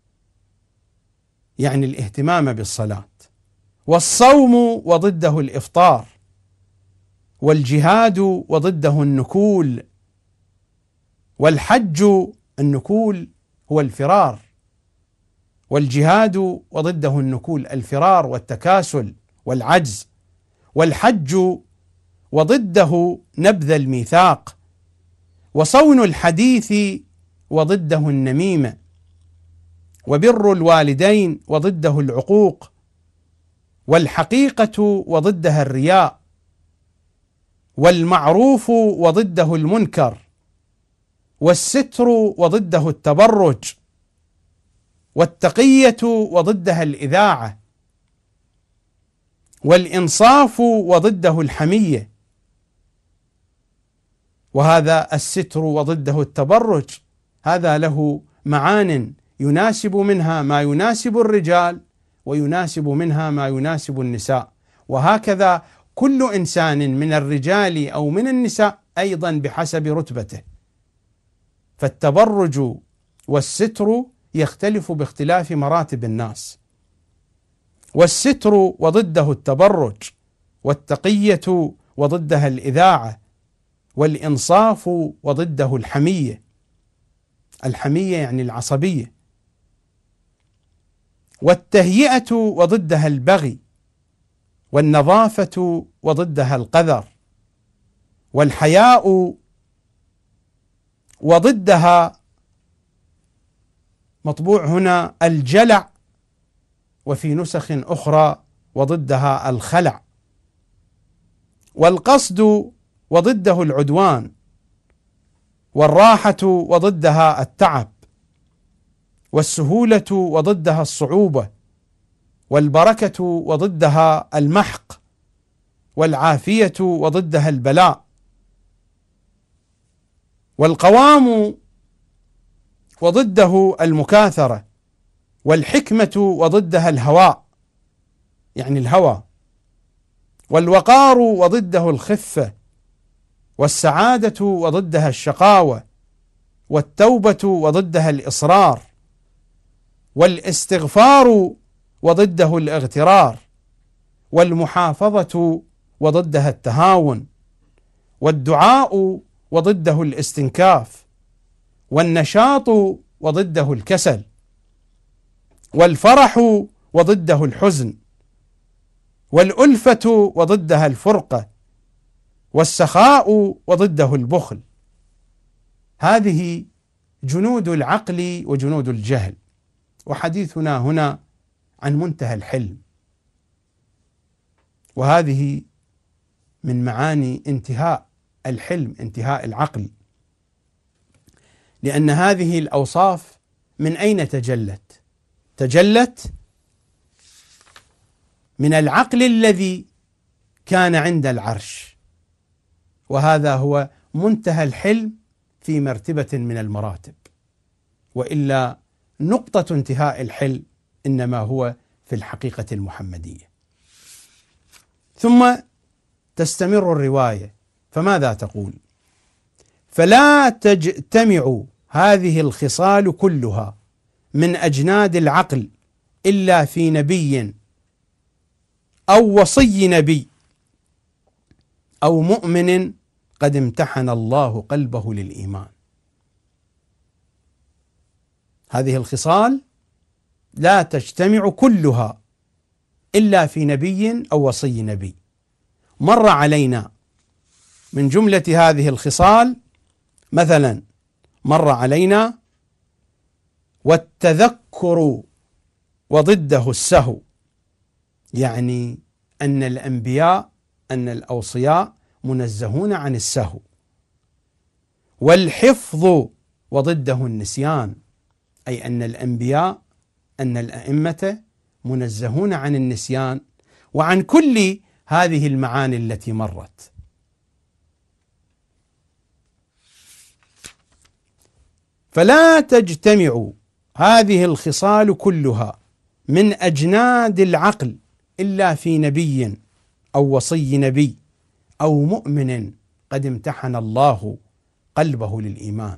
يعني الاهتمام بالصلاة، والصوم وضده الإفطار، والجهاد وضده النكول، والحج النكول هو الفرار، والجهاد وضده النكول الفرار والتكاسل والعجز، والحج وضده نبذ الميثاق، وصون الحديث وضده النميمة، وبر الوالدين وضده العقوق، والحقيقة وضدها الرياء، والمعروف وضده المنكر، والستر وضده التبرج، والتقية وضدها الإذاعة، والإنصاف وضده الحمية، وهذا الستر وضده التبرج، هذا له معان يناسب منها ما يناسب الرجال ويناسب منها ما يناسب النساء، وهكذا كل إنسان من الرجال أو من النساء أيضا بحسب رتبته. فالتبرج والستر يختلف باختلاف مراتب الناس، والستر وضده التبرج، والتقية وضدها الإذاعة، والإنصاف وضده الحمية. الحمية يعني العصبية. والتهيئة وضدها البغي، والنظافة وضدها القذر، والحياء وضدها مطبوع هنا الجلع، وفي نسخ أخرى وضدها الخلع. والقصد وضده العدوان، والراحة وضدها التعب، والسهولة وضدها الصعوبة، والبركة وضدها المحق، والعافية وضدها البلاء. والقوام وضده المكاثرة، والحكمة وضدها الهواء يعني الهوى، والوقار وضده الخفة، والسعادة وضدها الشقاوة، والتوبة وضدها الإصرار، والاستغفار وضده الاغترار، والمحافظة وضدها التهاون، والدعاء وضده الاستنكاف، والنشاط وضده الكسل، والفرح وضده الحزن، والألفة وضدها الفرقة، والسخاء وضده البخل. هذه جنود العقل وجنود الجهل، وحديثنا هنا عن منتهى الحلم، وهذه من معاني انتهاء الحلم، انتهاء العقل، لأن هذه الأوصاف من أين تجلت؟ تجلت من العقل الذي كان عند العرش، وهذا هو منتهى الحلم في مرتبة من المراتب، وإلا نقطة انتهاء الحلم إنما هو في الحقيقة المحمدية. ثم تستمر الرواية، فماذا تقول؟ فلا تجتمع هذه الخصال كلها من أجناد العقل إلا في نبي أو وصي نبي أو مؤمن قد امتحن الله قلبه للإيمان. هذه الخصال لا تجتمع كلها إلا في نبي أو وصي نبي. مر علينا من جملة هذه الخصال مثلا، مر علينا والتذكر وضده السهو، يعني أن الأنبياء أن الأوصياء منزهون عن السهو. والحفظ وضده النسيان، أي أن الأنبياء أن الأئمة منزهون عن النسيان وعن كل هذه المعاني التي مرت. فلا تجتمع هذه الخصال كلها من أجناد العقل إلا في نبي أو وصي نبي أو مؤمن قد امتحن الله قلبه للإيمان.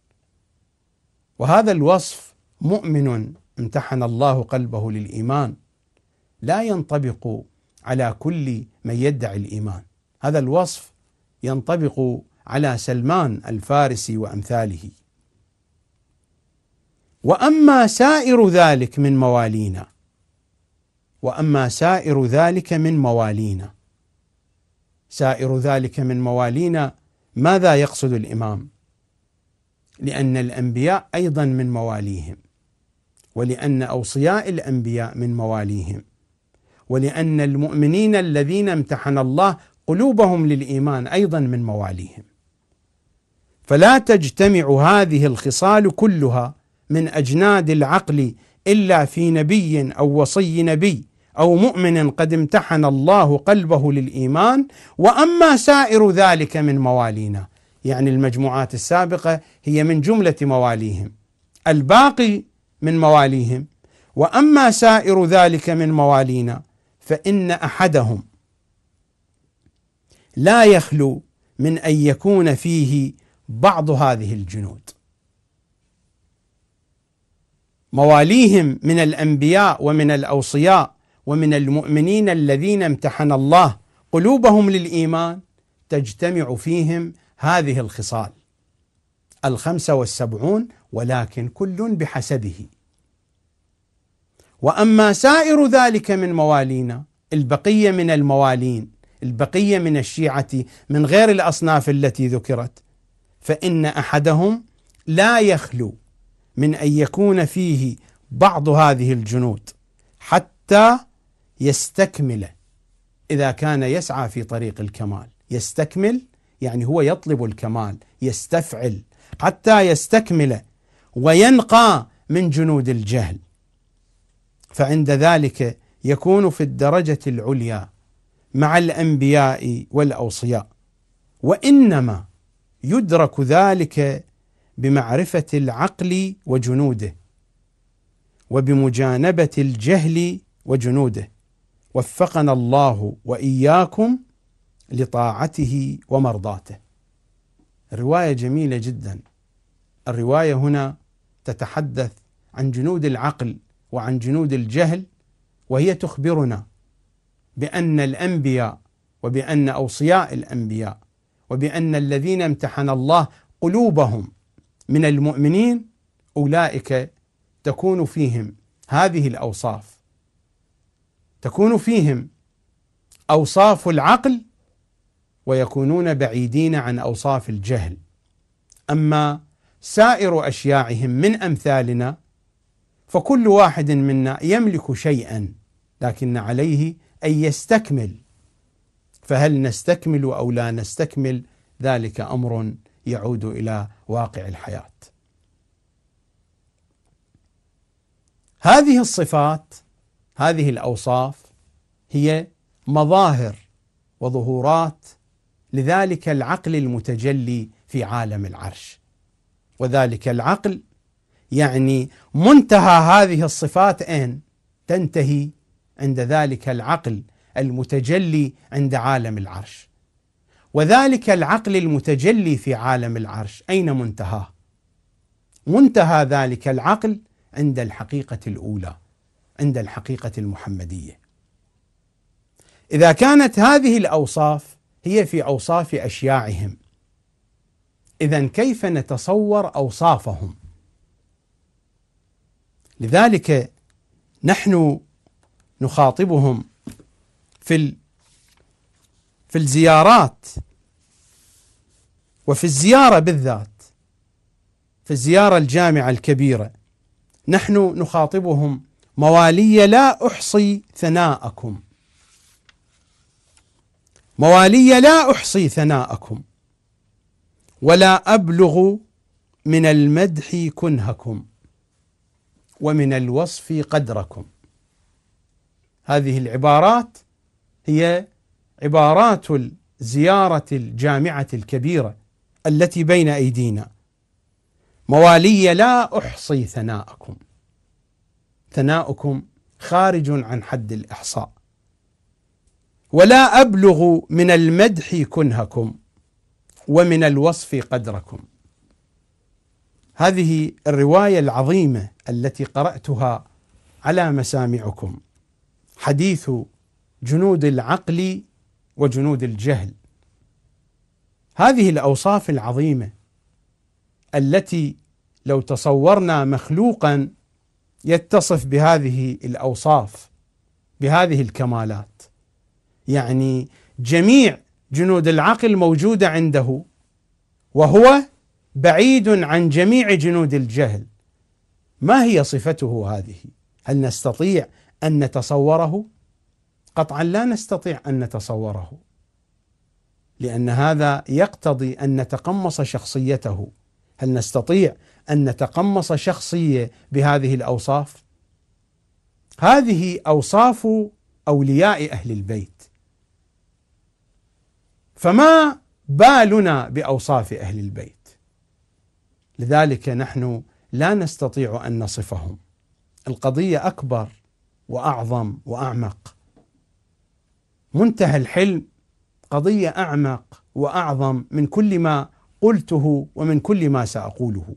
وهذا الوصف مؤمن امتحن الله قلبه للإيمان لا ينطبق على كل من يدعي الإيمان، هذا الوصف ينطبق على سلمان الفارسي وأمثاله. وأما سائر ذلك من موالينا، وأما سائر ذلك من موالينا، سائر ذلك من موالينا ماذا يقصد الإمام؟ لأن الأنبياء أيضا من مواليهم، ولأن أوصياء الأنبياء من مواليهم، ولأن المؤمنين الذين امتحن الله قلوبهم للإيمان أيضا من مواليهم. فلا تجتمع هذه الخصال كلها من أجناد العقل إلا في نبي أو وصي نبي أو مؤمن قد امتحن الله قلبه للإيمان. وأما سائر ذلك من موالينا، يعني المجموعات السابقة هي من جملة مواليهم، الباقي من مواليهم. وأما سائر ذلك من موالينا فإن أحدهم لا يخلو من أن يكون فيه بعض هذه الجنود. مواليهم من الأنبياء ومن الأوصياء ومن المؤمنين الذين امتحن الله قلوبهم للإيمان تجتمع فيهم هذه الخصال 75، ولكن كل بحسبه. وأما سائر ذلك من موالينا، البقية من الموالين، البقية من الشيعة من غير الأصناف التي ذكرت، فإن أحدهم لا يخلو من أن يكون فيه بعض هذه الجنود حتى يستكمل، إذا كان يسعى في طريق الكمال. يستكمل يعني هو يطلب الكمال، يستفعل حتى يستكمل وينقى من جنود الجهل، فعند ذلك يكون في الدرجة العليا مع الأنبياء والأوصياء. وإنما يدرك ذلك بمعرفة العقل وجنوده، وبمجانبة الجهل وجنوده. وفقنا الله وإياكم لطاعته ومرضاته. رواية جميلة جدا. الرواية هنا تتحدث عن جنود العقل وعن جنود الجهل، وهي تخبرنا بأن الأنبياء وبأن أوصياء الأنبياء وبأن الذين امتحن الله قلوبهم من المؤمنين أولئك تكون فيهم هذه الأوصاف، تكون فيهم أوصاف العقل، ويكونون بعيدين عن أوصاف الجهل. أما سائر أشياعهم من أمثالنا فكل واحد منا يملك شيئا، لكن عليه أن يستكمل. فهل نستكمل أو لا نستكمل ذلك أمر يعود إلى واقع الحياة. هذه الصفات، هذه الأوصاف هي مظاهر وظهورات لذلك العقل المتجلي في عالم العرش. وذلك العقل يعني منتهى هذه الصفات أين تنتهي؟ عند ذلك العقل المتجلي عند عالم العرش. وذلك العقل المتجلي في عالم العرش أين منتهاه؟ منتهى ذلك العقل عند الحقيقة الأولى، عند الحقيقة المحمدية. إذا كانت هذه الأوصاف هي في أوصاف أشياعهم، إذن كيف نتصور أوصافهم؟ لذلك نحن نخاطبهم في الزيارات، وفي الزيارة بالذات، في الزيارة الجامعة الكبيرة، نحن نخاطبهم: موالي لا أحصي ثناءكم، موالي لا أحصي ثناءكم، ولا أبلغ من المدح كنهكم، ومن الوصف قدركم. هذه العبارات هي عبارات الزيارة الجامعة الكبيرة التي بين أيدينا. موالي لا أحصي ثناءكم، ثناؤكم خارج عن حد الإحصاء. ولا أبلغ من المدح كنهكم، ومن الوصف قدركم. هذه الرواية العظيمة التي قرأتها على مسامعكم، حديث جنود العقل وجنود الجهل، هذه الأوصاف العظيمة التي لو تصورنا مخلوقا يتصف بهذه الأوصاف، بهذه الكمالات، يعني جميع جنود العقل موجودة عنده، وهو بعيد عن جميع جنود الجهل، ما هي صفته هذه؟ هل نستطيع أن نتصوره؟ قطعا لا نستطيع أن نتصوره، لأن هذا يقتضي أن نتقمص شخصيته. هل نستطيع أن نتقمص شخصية بهذه الأوصاف؟ هذه أوصاف أولياء أهل البيت، فما بالنا بأوصاف أهل البيت، لذلك نحن لا نستطيع أن نصفهم. القضية أكبر وأعظم وأعمق، منتهى الحلم قضية أعمق وأعظم من كل ما قلته ومن كل ما سأقوله.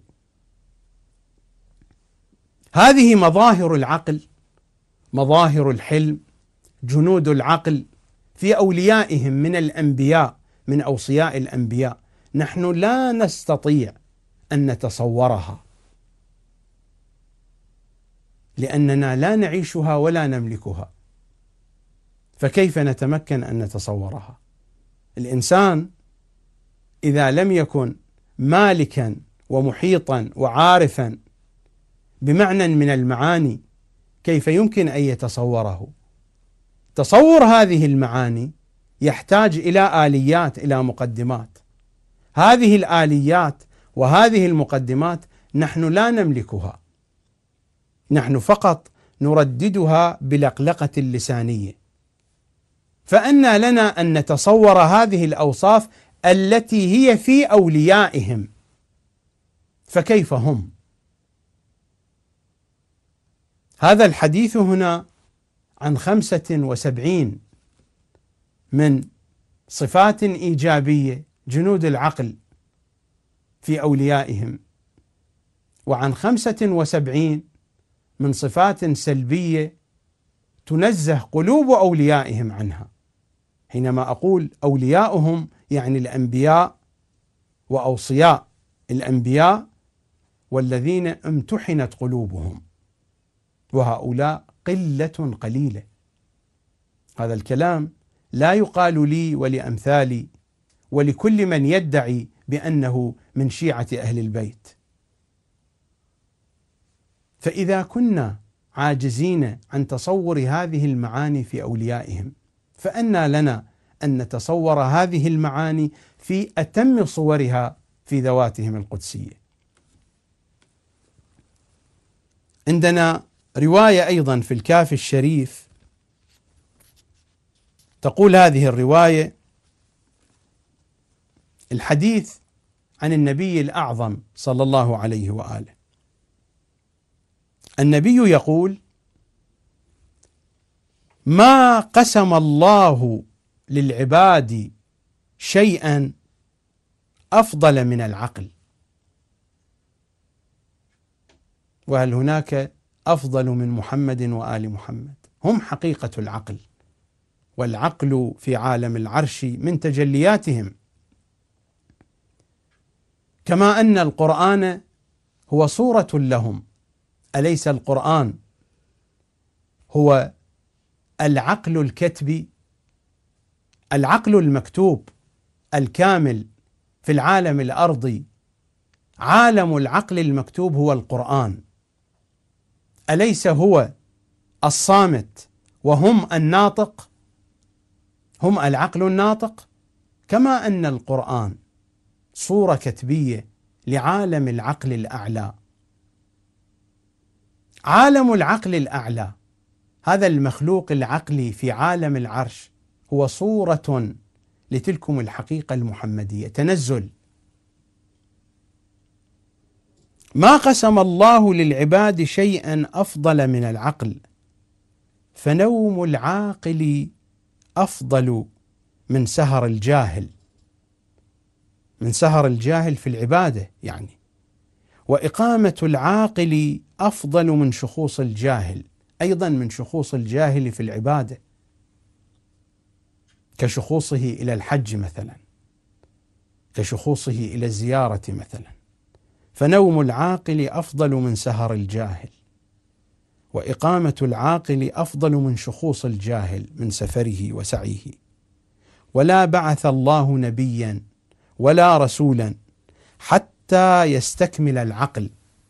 هذه مظاهر العقل، مظاهر الحلم، جنود العقل في أوليائهم من الأنبياء، من أوصياء الأنبياء. نحن لا نستطيع أن نتصورها، لأننا لا نعيشها ولا نملكها، فكيف نتمكن أن نتصورها؟ الإنسان إذا لم يكن مالكا ومحيطا وعارفا بمعنى من المعاني كيف يمكن أن يتصوره؟ تصور هذه المعاني يحتاج إلى آليات، إلى مقدمات. هذه الآليات وهذه المقدمات نحن لا نملكها، نحن فقط نرددها بلقلقة اللسانية. فأنى لنا أن نتصور هذه الأوصاف التي هي في أوليائهم، فكيف هم؟ هذا الحديث هنا عن 75 من صفات إيجابية جنود العقل في أوليائهم، وعن 75 من صفات سلبية تنزه قلوب أوليائهم عنها. حينما أقول أولياؤهم يعني الأنبياء وأوصياء الأنبياء والذين امتحنت قلوبهم، وهؤلاء قلة قليلة. هذا الكلام لا يقال لي ولأمثالي ولكل من يدعي بأنه من شيعة أهل البيت. فإذا كنا عاجزين عن تصور هذه المعاني في أوليائهم، فأنى لنا أن نتصور هذه المعاني في أتم صورها في ذواتهم القدسية. عندنا رواية أيضا في الكافي الشريف تقول هذه الرواية: الحديث عن النبي الأعظم صلى الله عليه وآله. النبي يقول: ما قسم الله للعباد شيئا أفضل من العقل. وهل هناك أفضل من محمد وآل محمد؟ هم حقيقة العقل، والعقل في عالم العرش من تجلياتهم. كما أن القرآن هو صورة لهم، أليس القرآن هو العقل الكتبي، العقل المكتوب الكامل في العالم الأرضي؟ عالم العقل المكتوب هو القرآن، أليس هو الصامت وهم الناطق، هم العقل الناطق؟ كما أن القرآن صورة كتبية لعالم العقل الأعلى. عالم العقل الأعلى، هذا المخلوق العقلي في عالم العرش، هو صورة لتلكم الحقيقة المحمدية، تنزل. ما قسم الله للعباد شيئا أفضل من العقل، فنوم العاقل أفضل من سهر الجاهل. من سهر الجاهل في العبادة يعني. وإقامة العاقل أفضل من شخوص الجاهل، أيضا من شخوص الجاهل في العبادة، كشخوصه إلى الحج مثلا، كشخوصه إلى الزيارة مثلا. فنوم العاقل أفضل من سهر الجاهل، وإقامة العاقل أفضل من شخوص الجاهل من سفره وسعيه. ولا بعث الله نبيا ولا رسولا حتى يستكمل العقل،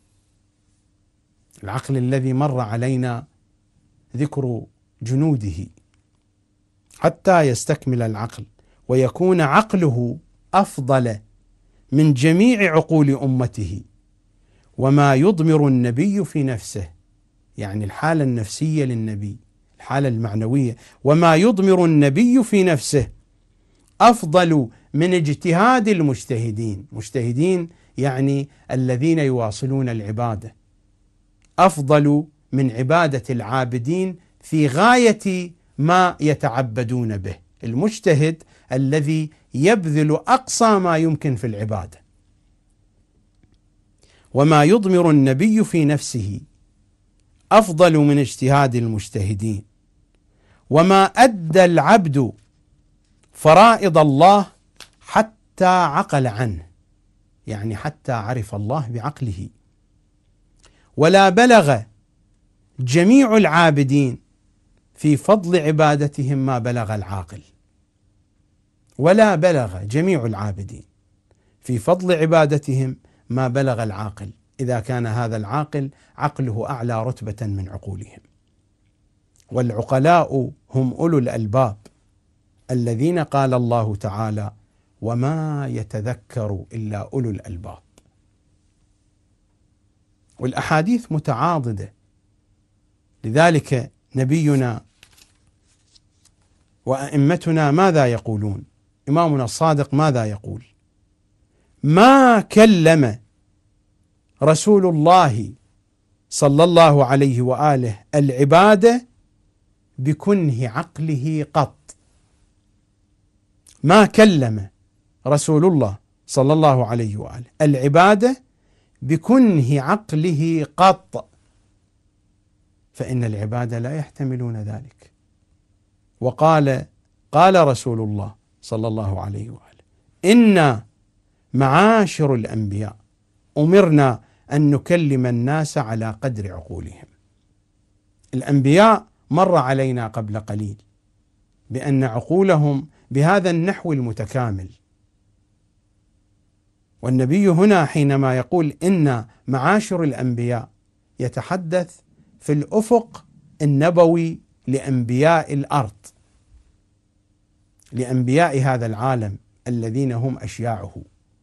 العقل الذي مر علينا ذكر جنوده، حتى يستكمل العقل ويكون عقله أفضل من جميع عقول أمته. وما يضمر النبي في نفسه، يعني الحالة النفسية للنبي، الحالة المعنوية، وما يضمر النبي في نفسه أفضل من اجتهاد المجتهدين. مجتهدين يعني الذين يواصلون العبادة، أفضل من عبادة العابدين في غاية ما يتعبدون به. المجتهد الذي يبذل أقصى ما يمكن في العبادة. وما يضمر النبي في نفسه أفضل من اجتهاد المجتهدين. وما أدى العبد فرائض الله حتى عقل عنه، يعني حتى عرف الله بعقله. ولا بلغ جميع العابدين في فضل عبادتهم ما بلغ العاقل. ولا بلغ جميع العابدين في فضل عبادتهم ما بلغ العاقل، إذا كان هذا العاقل عقله أعلى رتبة من عقولهم. والعقلاء هم أولو الألباب الذين قال الله تعالى: وما يتذكر إلا أولو الألباب. والأحاديث متعاضدة، لذلك نبينا وأئمتنا ماذا يقولون؟ إمامنا الصادق ماذا يقول؟ ما كلم رسول الله صلى الله عليه وآله العبادة بكنه عقله قط. ما كلم رسول الله صلى الله عليه وآله العبادة بكنه عقله قط، فإن العبادة لا يحتملون ذلك. وقال رسول الله صلى الله عليه وآله: إنا معاشر الأنبياء أمرنا أن نكلم الناس على قدر عقولهم. الأنبياء مر علينا قبل قليل بأن عقولهم بهذا النحو المتكامل. والنبي هنا حينما يقول إن معاشر الأنبياء يتحدث في الأفق النبوي لأنبياء الأرض، لأنبياء هذا العالم الذين هم أشياعه.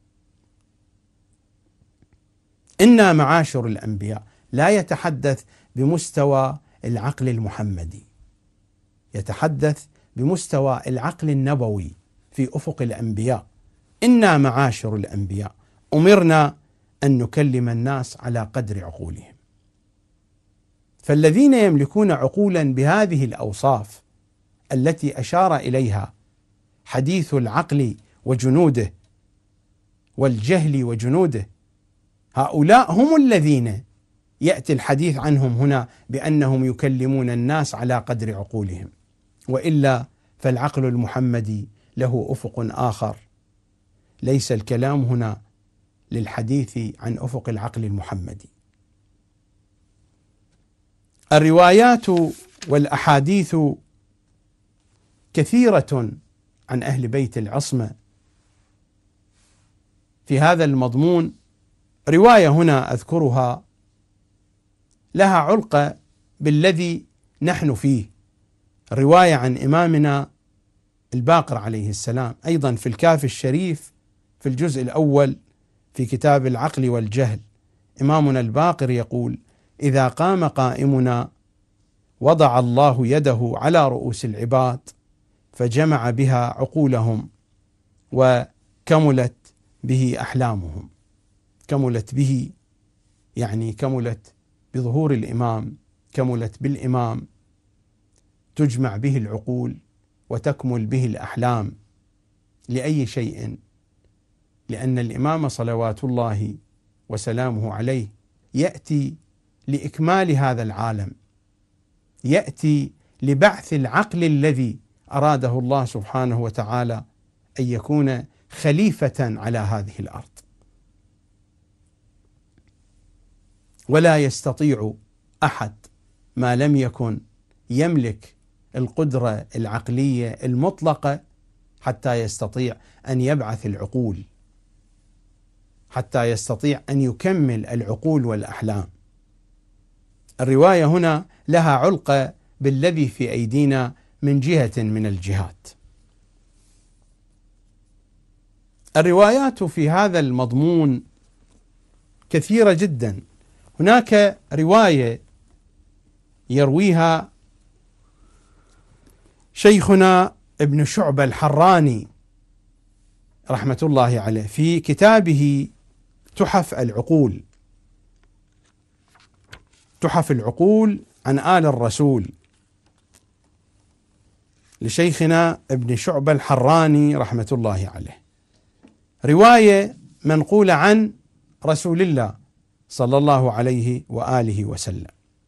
إن معاشر الأنبياء لا يتحدث بمستوى العقل المحمدي، يتحدث بمستوى العقل النبوي في أفق الأنبياء. إنا معاشر الأنبياء أمرنا أن نكلم الناس على قدر عقولهم. فالذين يملكون عقولا بهذه الأوصاف التي أشار إليها حديث العقل وجنوده والجهل وجنوده، هؤلاء هم الذين يأتي الحديث عنهم هنا بأنهم يكلمون الناس على قدر عقولهم. وإلا فالعقل المحمدي له أفق آخر، ليس الكلام هنا للحديث عن أفق العقل المحمدي. الروايات والأحاديث كثيرة عن أهل بيت العصمة في هذا المضمون. رواية هنا أذكرها لها علقة بالذي نحن فيه، رواية عن إمامنا الباقر عليه السلام، أيضا في الكافي الشريف في الجزء الأول في كتاب العقل والجهل. إمامنا الباقر يقول: إذا قام قائمنا وضع الله يده على رؤوس العباد فجمع بها عقولهم وكملت به أحلامهم. كملت به يعني كملت بظهور الإمام، كملت بالإمام، تجمع به العقول وتكمل به الأحلام. لأي شيء؟ لأن الإمام صلوات الله وسلامه عليه يأتي لإكمال هذا العالم، يأتي لبعث العقل الذي أراده الله سبحانه وتعالى أن يكون خليفة على هذه الأرض. ولا يستطيع أحد ما لم يكن يملك القدرة العقلية المطلقة حتى يستطيع أن يبعث العقول، حتى يستطيع أن يكمل العقول والأحلام. الرواية هنا لها علقة بالذي في أيدينا من جهة من الجهات. الروايات في هذا المضمون كثيرة جدا. هناك رواية يرويها شيخنا ابن شعبة الحراني رحمة الله عليه في كتابه تحف العقول، تحف العقول عن آل الرسول لشيخنا ابن شعبة الحراني رحمة الله عليه، رواية منقولة عن رسول الله صلى الله عليه وآله وسلم.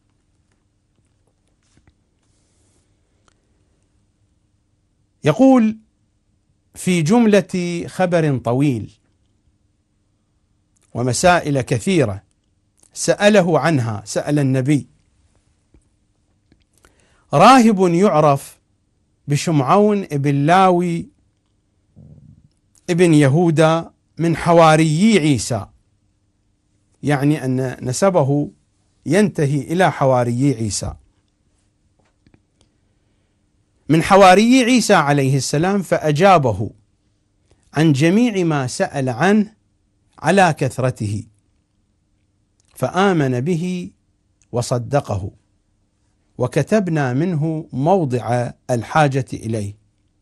يقول في جملة خبر طويل ومسائل كثيرة سأله عنها، سأل النبي راهب يعرف بشمعون ابن لاوي ابن يهوذا من حواريي عيسى، يعني أن نسبه ينتهي إلى حواريي عيسى، من حواريي عيسى عليه السلام، فأجابه عن جميع ما سأل عنه على كثرته، فآمن به وصدقه، وكتبنا منه موضع الحاجة إليه.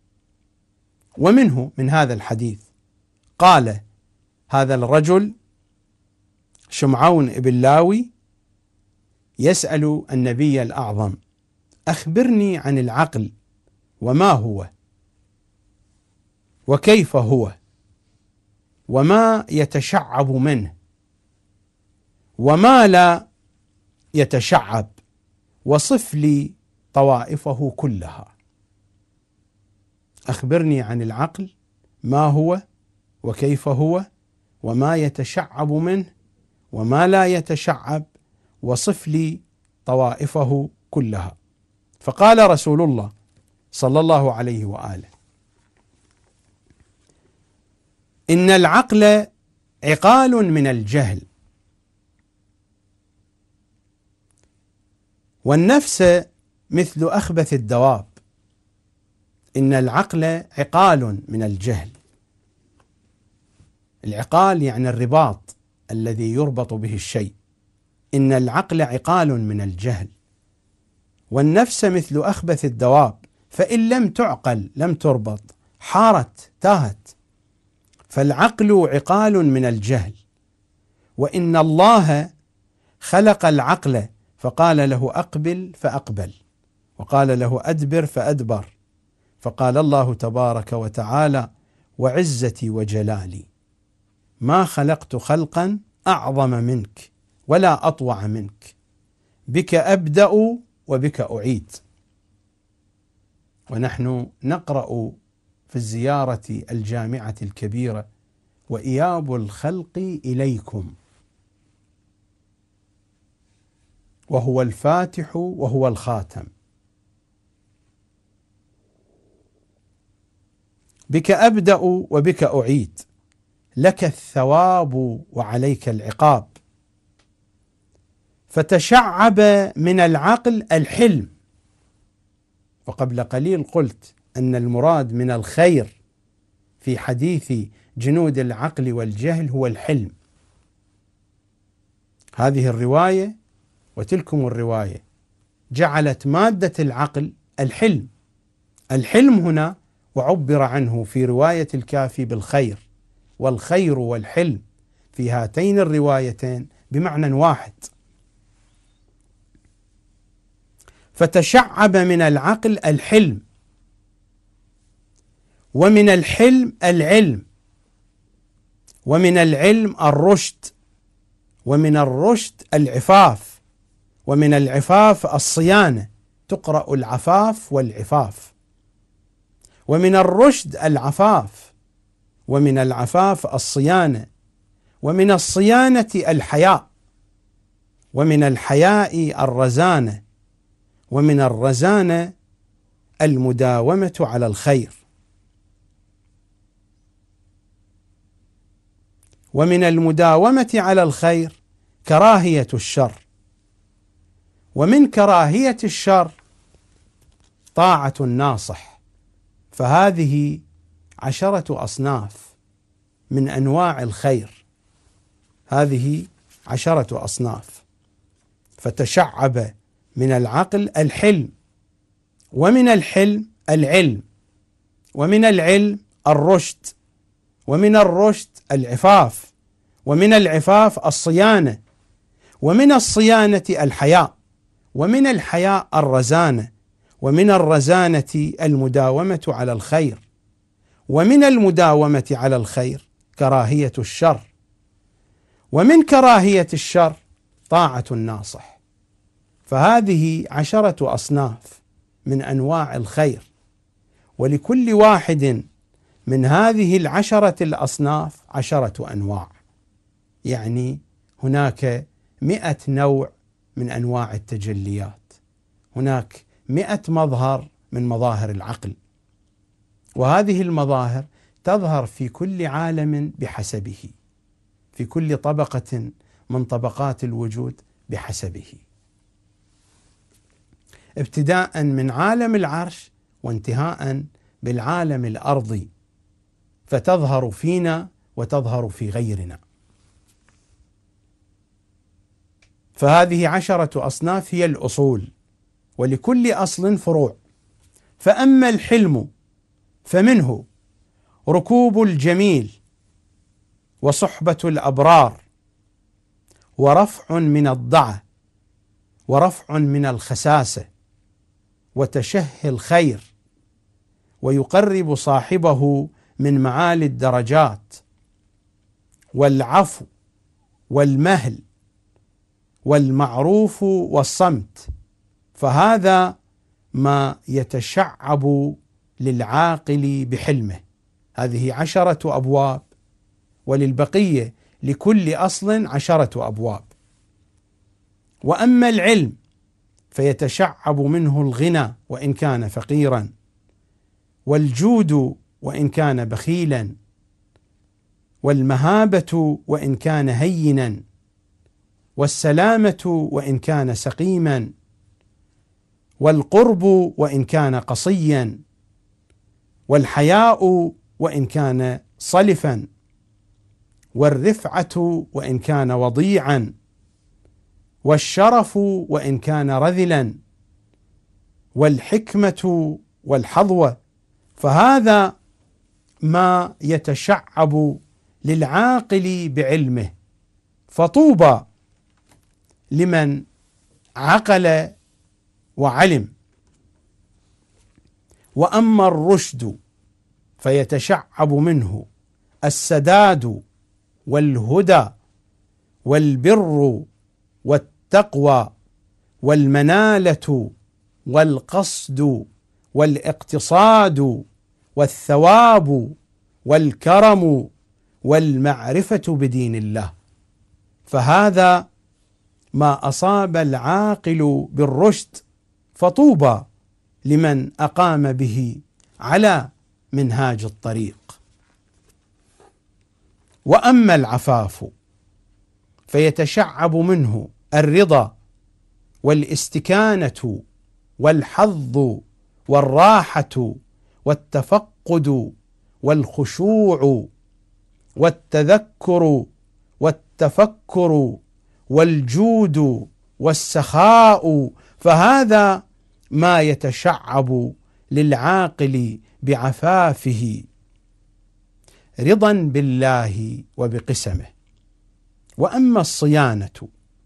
ومنه من هذا الحديث قال هذا الرجل شمعون ابن لاوي يسأل النبي الأعظم أخبرني عن العقل وما هو وكيف هو وما يتشعب منه وما لا يتشعب، وصف لي طوائفه كلها. أخبرني عن العقل ما هو وكيف هو وما يتشعب منه وما لا يتشعب، وصف لي طوائفه كلها. فقال رسول الله صلى الله عليه وآله إن العقل عقال من الجهل، والنفس مثل أخبث الدواب. إن العقل عقال من الجهل، العقال يعني الرباط الذي يربط به الشيء. إن العقل عقال من الجهل، والنفس مثل أخبث الدواب، فإن لم تعقل لم تربط حارت تاهت. فالعقل عقال من الجهل، وإن الله خلق العقل فقال له أقبل فأقبل، وقال له أدبر فأدبر، فقال الله تبارك وتعالى وعزتي وجلالي ما خلقت خلقا أعظم منك ولا أطوع منك، بك أبدأ وبك أعيد. ونحن نقرأ في الزيارة الجامعة الكبيرة وإياب الخلق إليكم، وهو الفاتح وهو الخاتم، بك أبدأ وبك أعيد، لك الثواب وعليك العقاب. فتشعب من العقل الحلم، وقبل قليل قلت أن المراد من الخير في حديث جنود العقل والجهل هو الحلم. هذه الرواية وتلكم الرواية جعلت مادة العقل الحلم. الحلم هنا وعبر عنه في رواية الكافي بالخير، والخير والحلم في هاتين الروايتين بمعنى واحد. فتشعب من العقل الحلم، ومن الحلم العلم، ومن العلم الرشد، ومن الرشد العفاف، ومن العفاف الصيانة، تقرأ العفاف والعفاف، ومن الرشد العفاف، ومن العفاف الصيانة، ومن الصيانة الحياء، ومن الحياء الرزانة، ومن الرزانة المداومة على الخير، ومن المداومة على الخير كراهية الشر، ومن كراهية الشر طاعة الناصح. فهذه 10 أصناف من أنواع الخير، هذه 10 أصناف. فتشعب من العقل الحلم، ومن الحلم العلم، ومن العلم الرشد، ومن الرشد العفاف، ومن العفاف الصيانة، ومن الصيانة الحياء، ومن الحياء الرزانة، ومن الرزانة المداومة على الخير، ومن المداومة على الخير كراهية الشر، ومن كراهية الشر طاعة الناصح. فهذه 10 أصناف من أنواع الخير، ولكل واحد من هذه 10 الأصناف 10 أنواع، يعني هناك 100 نوع من أنواع التجليات، هناك 100 مظهر من مظاهر العقل، وهذه المظاهر تظهر في كل عالم بحسبه، في كل طبقة من طبقات الوجود بحسبه، ابتداء من عالم العرش وانتهاء بالعالم الأرضي، فتظهر فينا وتظهر في غيرنا. فهذه 10 أصناف هي الأصول، ولكل أصل فروع. فأما الحلم فمنه ركوب الجميل، وصحبة الأبرار، ورفع من الضعة، ورفع من الخساسة، وتشهي الخير، ويقرب صاحبه من معالي الدرجات، والعفو، والمهل، والمعروف، والصمت. فهذا ما يتشعب للعاقل بحلمه. هذه 10 أبواب، وللبقية لكل أصل 10 أبواب. وأما العلم فيتشعب منه الغنى وإن كان فقيرا، والجود وإن كان بخيلا، والمهابة وإن كان هينا، والسلامة وإن كان سقيما، والقرب وإن كان قصيا، والحياء وإن كان صلفا، والرفعة وإن كان وضيعا، والشرف وإن كان رذلا، والحكمة والحظوة. فهذا ما يتشعب للعاقل بعلمه، فطوبى لمن عقل وعلم. وأما الرشد فيتشعب منه السداد، والهدى، والبر، والتقوى، والمنالة، والقصد، والاقتصاد، والثواب، والكرم، والمعرفة بدين الله. فهذا ما أصاب العاقل بالرشد، فطوبى لمن أقام به على منهاج الطريق. وأما العفاف فيتشعب منه الرضا، والاستكانة، والحظ، والراحة، والتفقد، والخشوع، والتذكر، والتفكر، والجود، والسخاء. فهذا ما يتشعب للعاقل بعفافه، رضا بالله وبقسمه. وأما الصيانة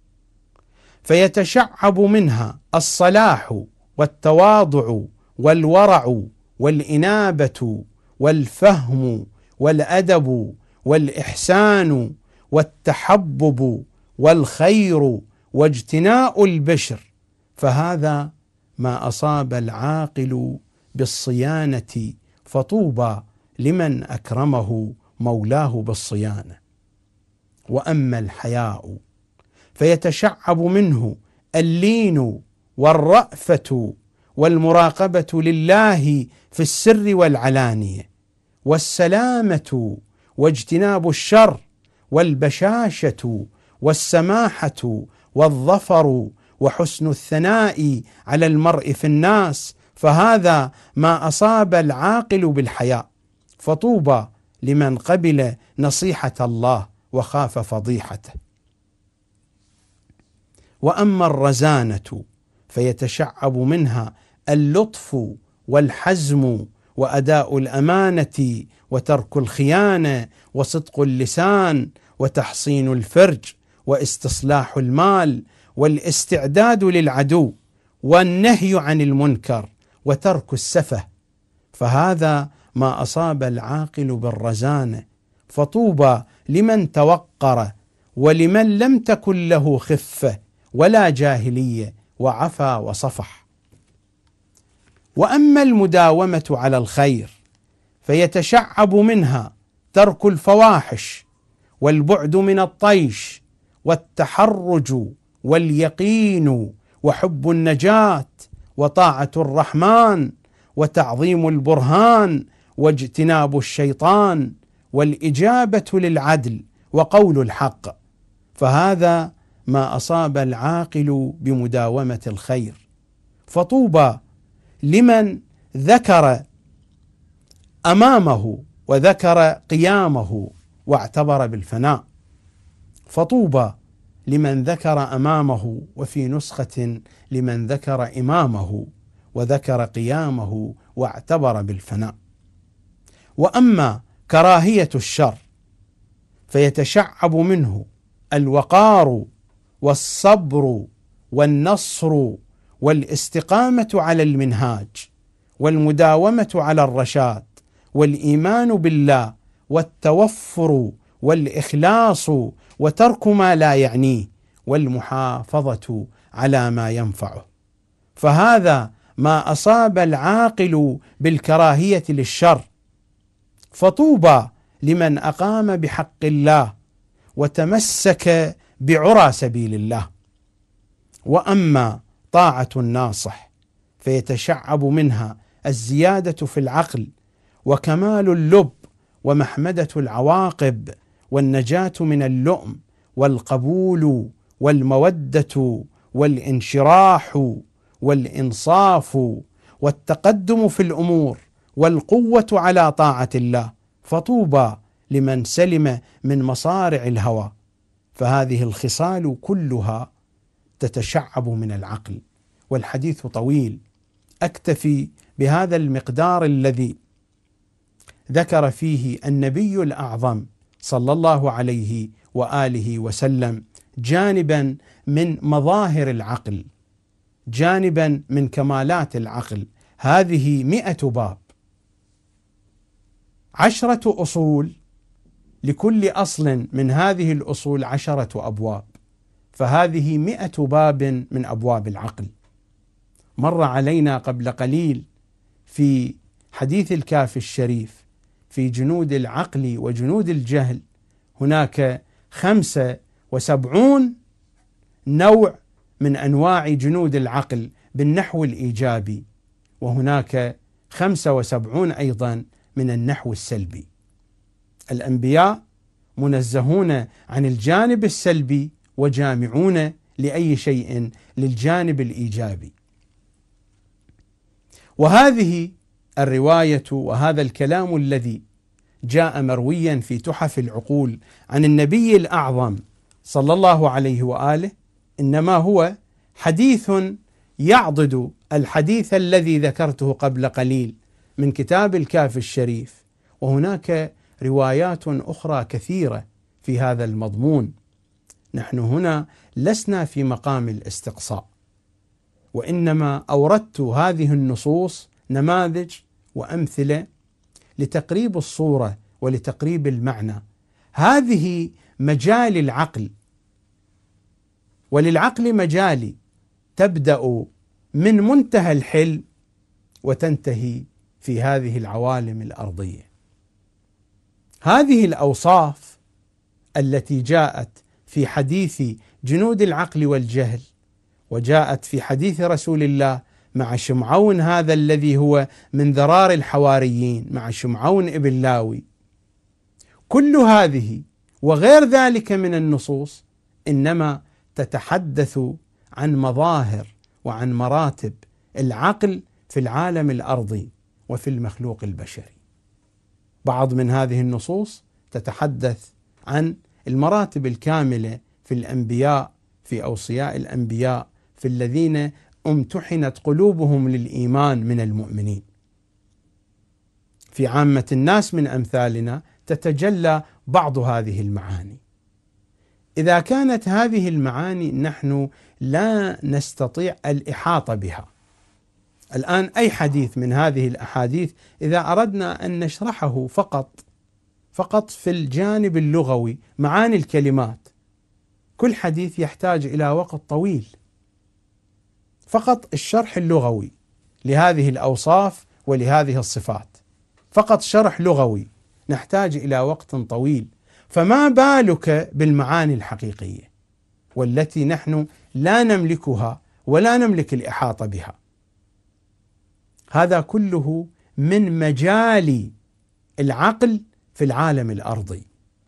فيتشعب منها الصلاح، والتواضع، والورع، والإنابة، والفهم، والأدب، والإحسان، والتحبب، والخير، واجتناء البشر. فهذا ما أصاب العاقل بالصيانة، فطوبى لمن أكرمه مولاه بالصيانة. وأما الحياء فيتشعب منه اللين، والرأفة، والمراقبة لله في السر والعلانية، والسلامة، واجتناب الشر، والبشاشة، والسماحة، والظفر، وحسن الثناء على المرء في الناس. فهذا ما أصاب العاقل بالحياء، فطوبى لمن قبل نصيحة الله وخاف فضيحته. وأما الرزانة فيتشعب منها اللطف، والحزم، وأداء الأمانة وترك الخيانة وصدق اللسان وتحصين الفرج واستصلاح المال والاستعداد للعدو والنهي عن المنكر وترك السفه، فهذا ما أصاب العاقل بالرزانة، فطوبى لمن توقر ولمن لم تكن له خفة ولا جاهلية وعفا وصفح. وأما المداومة على الخير فيتشعب منها ترك الفواحش والبعد من الطيش والتحرج واليقين وحب النجاة وطاعة الرحمن وتعظيم البرهان واجتناب الشيطان والإجابة للعدل وقول الحق، فهذا ما أصاب العاقل بمداومة الخير. فطوبى لمن ذكر أمامه وذكر قيامه واعتبر بالفناء، فطوبى لمن ذكر أمامه، وفي نسخة لمن ذكر إمامه وذكر قيامه واعتبر بالفناء. وأما كراهية الشر فيتشعب منه الوقار والصبر والنصر والاستقامة على المنهاج والمداومة على الرشاد والإيمان بالله والتوفر والإخلاص وترك ما لا يعنيه والمحافظة على ما ينفعه، فهذا ما أصاب العاقل بالكراهية للشر. فطوبى لمن أقام بحق الله وتمسك بعرى سبيل الله. وأما طاعة الناصح فيتشعب منها الزيادة في العقل وكمال اللب ومحمدة العواقب والنجاة من اللؤم والقبول والمودة والانشراح والإنصاف والتقدم في الأمور والقوة على طاعة الله. فطوبى لمن سلم من مصارع الهوى، فهذه الخصال كلها تتشعب من العقل. والحديث طويل، أكتفي بهذا المقدار الذي ذكر فيه النبي الأعظم صلى الله عليه وآله وسلم جانبا من مظاهر العقل، جانبا من كمالات العقل. هذه 100 باب، 10 أصول، لكل أصل من هذه الأصول 10 أبواب، فهذه 100 باب من أبواب العقل. مر علينا قبل قليل في حديث الكافي الشريف في جنود العقل وجنود الجهل هناك 75 نوع من أنواع جنود العقل بالنحو الإيجابي، وهناك 75 أيضا من النحو السلبي. الأنبياء منزهون عن الجانب السلبي وجامعون لأي شيء للجانب الإيجابي. وهذه الرواية وهذا الكلام الذي جاء مرويا في تحف العقول عن النبي الأعظم صلى الله عليه وآله إنما هو حديث يعضد الحديث الذي ذكرته قبل قليل من كتاب الكافي الشريف، وهناك روايات أخرى كثيرة في هذا المضمون. نحن هنا لسنا في مقام الاستقصاء، وإنما أوردت هذه النصوص نماذج وأمثلة لتقريب الصورة ولتقريب المعنى. هذه مجال العقل، وللعقل مجال تبدأ من منتهى الحلم وتنتهي في هذه العوالم الأرضية. هذه الأوصاف التي جاءت في حديث جنود العقل والجهل وجاءت في حديث رسول الله مع شمعون هذا الذي هو من ذرار الحواريين، مع شمعون ابن لاوي، كل هذه وغير ذلك من النصوص إنما تتحدث عن مظاهر وعن مراتب العقل في العالم الأرضي وفي المخلوق البشري. بعض من هذه النصوص تتحدث عن المراتب الكاملة في الأنبياء، في أوصياء الأنبياء، في الذين امتحنت قلوبهم للإيمان من المؤمنين. في عامة الناس من أمثالنا تتجلى بعض هذه المعاني. إذا كانت هذه المعاني نحن لا نستطيع الإحاطة بها، الآن أي حديث من هذه الأحاديث إذا أردنا أن نشرحه فقط في الجانب اللغوي معاني الكلمات، كل حديث يحتاج إلى وقت طويل، فقط الشرح اللغوي لهذه الأوصاف ولهذه الصفات، فقط شرح لغوي نحتاج إلى وقت طويل، فما بالك بالمعاني الحقيقية والتي نحن لا نملكها ولا نملك الإحاطة بها. هذا كله من مجال العقل في العالم الأرضي.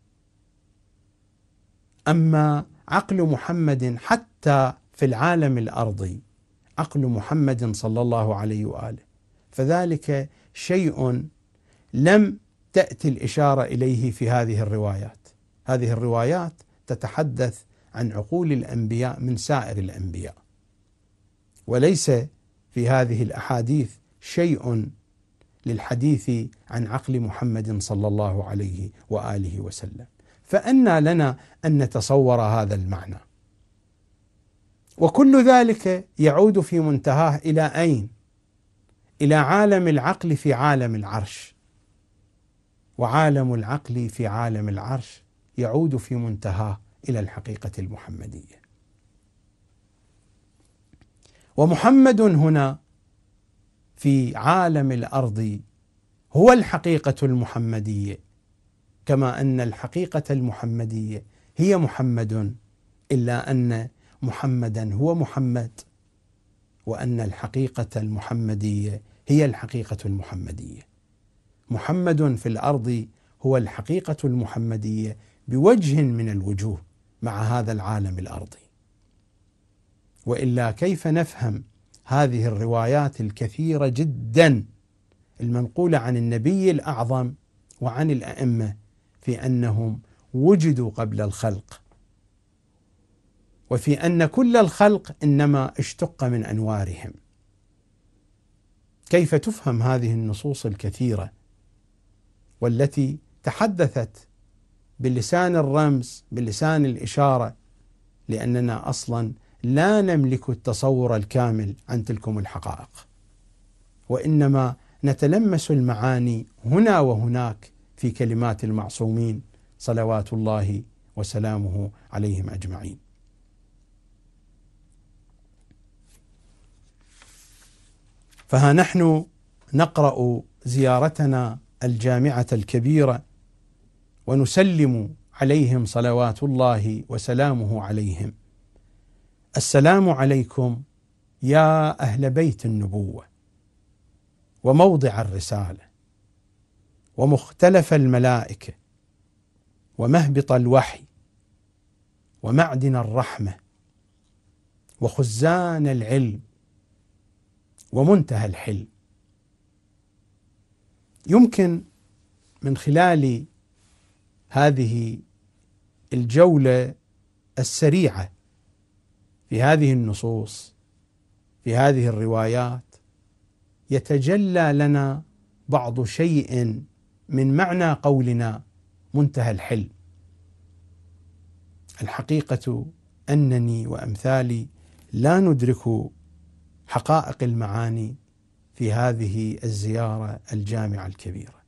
أما عقل محمد حتى في العالم الأرضي، عقل محمد صلى الله عليه وآله، فذلك شيء لم تأتي الإشارة إليه في هذه الروايات. هذه الروايات تتحدث عن عقول الأنبياء من سائر الأنبياء، وليس في هذه الأحاديث شيء للحديث عن عقل محمد صلى الله عليه وآله وسلم. فأنى لنا أن نتصور هذا المعنى؟ وكل ذلك يعود في منتهاه إلى أين؟ إلى عالم العقل في عالم العرش، وعالم العقل في عالم العرش يعود في منتهاه إلى الحقيقة المحمدية. ومحمد هنا في عالم الأرض هو الحقيقة المحمدية، كما أن الحقيقة المحمدية هي محمد، إلا أن محمدا هو محمد، وأن الحقيقة المحمدية هي الحقيقة المحمدية. محمد في الأرض هو الحقيقة المحمدية بوجه من الوجوه مع هذا العالم الأرضي. وإلا كيف نفهم هذه الروايات الكثيرة جدا المنقولة عن النبي الأعظم وعن الأئمة في أنهم وجدوا قبل الخلق، وفي أن كل الخلق إنما اشتق من أنوارهم؟ كيف تفهم هذه النصوص الكثيرة والتي تحدثت بلسان الرمز، بلسان الإشارة، لأننا أصلا لا نملك التصور الكامل عن تلكم الحقائق، وإنما نتلمس المعاني هنا وهناك في كلمات المعصومين صلوات الله وسلامه عليهم أجمعين. فها نحن نقرأ زيارتنا الجامعة الكبيرة ونسلم عليهم صلوات الله وسلامه عليهم: السلام عليكم يا أهل بيت النبوة، وموضع الرسالة، ومختلف الملائكة، ومهبط الوحي، ومعدن الرحمة، وخزان العلم، ومنتهى الحلم. يمكن من خلال هذه الجولة السريعة في هذه النصوص، في هذه الروايات، يتجلى لنا بعض شيء من معنى قولنا منتهى الحلم. الحقيقة أنني وأمثالي لا ندرك حقائق المعاني في هذه الزيارة الجامعة الكبيرة،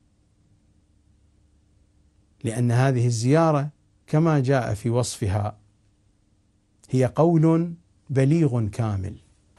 لأن هذه الزيارة كما جاء في وصفها هي قول بليغ كامل،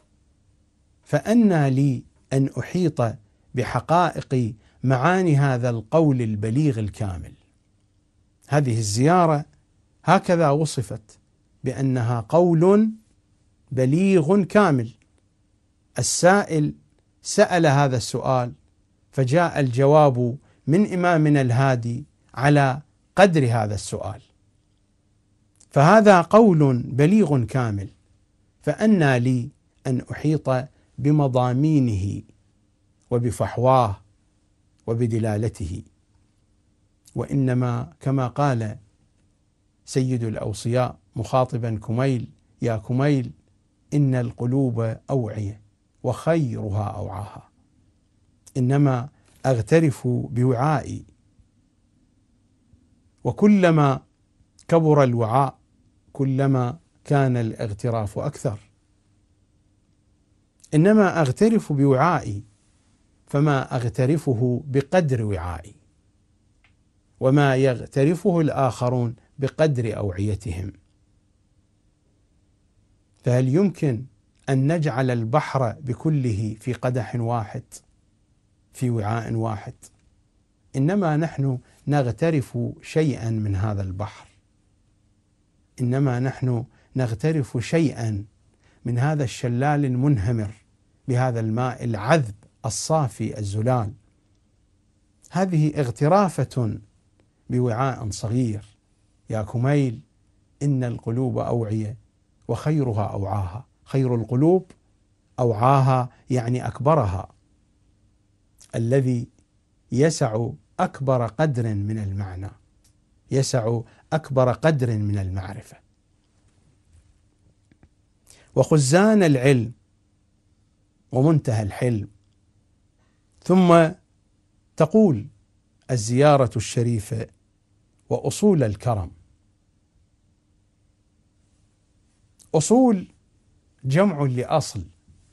فأنى لي أن أحيط بحقائق معاني هذا القول البليغ الكامل؟ هذه الزيارة هكذا وصفت بأنها قول بليغ كامل. السائل سأل هذا السؤال فجاء الجواب من إمامنا الهادي على قدر هذا السؤال، فهذا قول بليغ كامل، فأنى لي أن أحيط بمضامينه وبفحواه وبدلالته. وإنما كما قال سيد الأوصياء مخاطبا كميل: يا كميل إن القلوب أوعية وخيرها أوعاها. إنما أغترف بوعائي، وكلما كبر الوعاء كلما كان الاغتراف أكثر. إنما أغترف بوعائي، فما أغترفه بقدر وعائي، وما يغترفه الآخرون بقدر أوعيتهم. فهل يمكن أن نجعل البحر بكله في قدح واحد، في وعاء واحد؟ إنما نحن نغترف شيئا من هذا البحر، إنما نحن نغترف شيئا من هذا الشلال المنهمر بهذا الماء العذب الصافي الزلال. هذه اغترافة بوعاء صغير. يا كميل إن القلوب أوعية وخيرها أوعاها. خير القلوب أوعاها يعني أكبرها، الذي يسع أكبر قدر من المعنى، يسع أكبر قدر من المعرفة. وخزان العلم ومنتهى الحلم. ثم تقول الزيارة الشريفة وأصول الكرم. أصول جمع لأصل،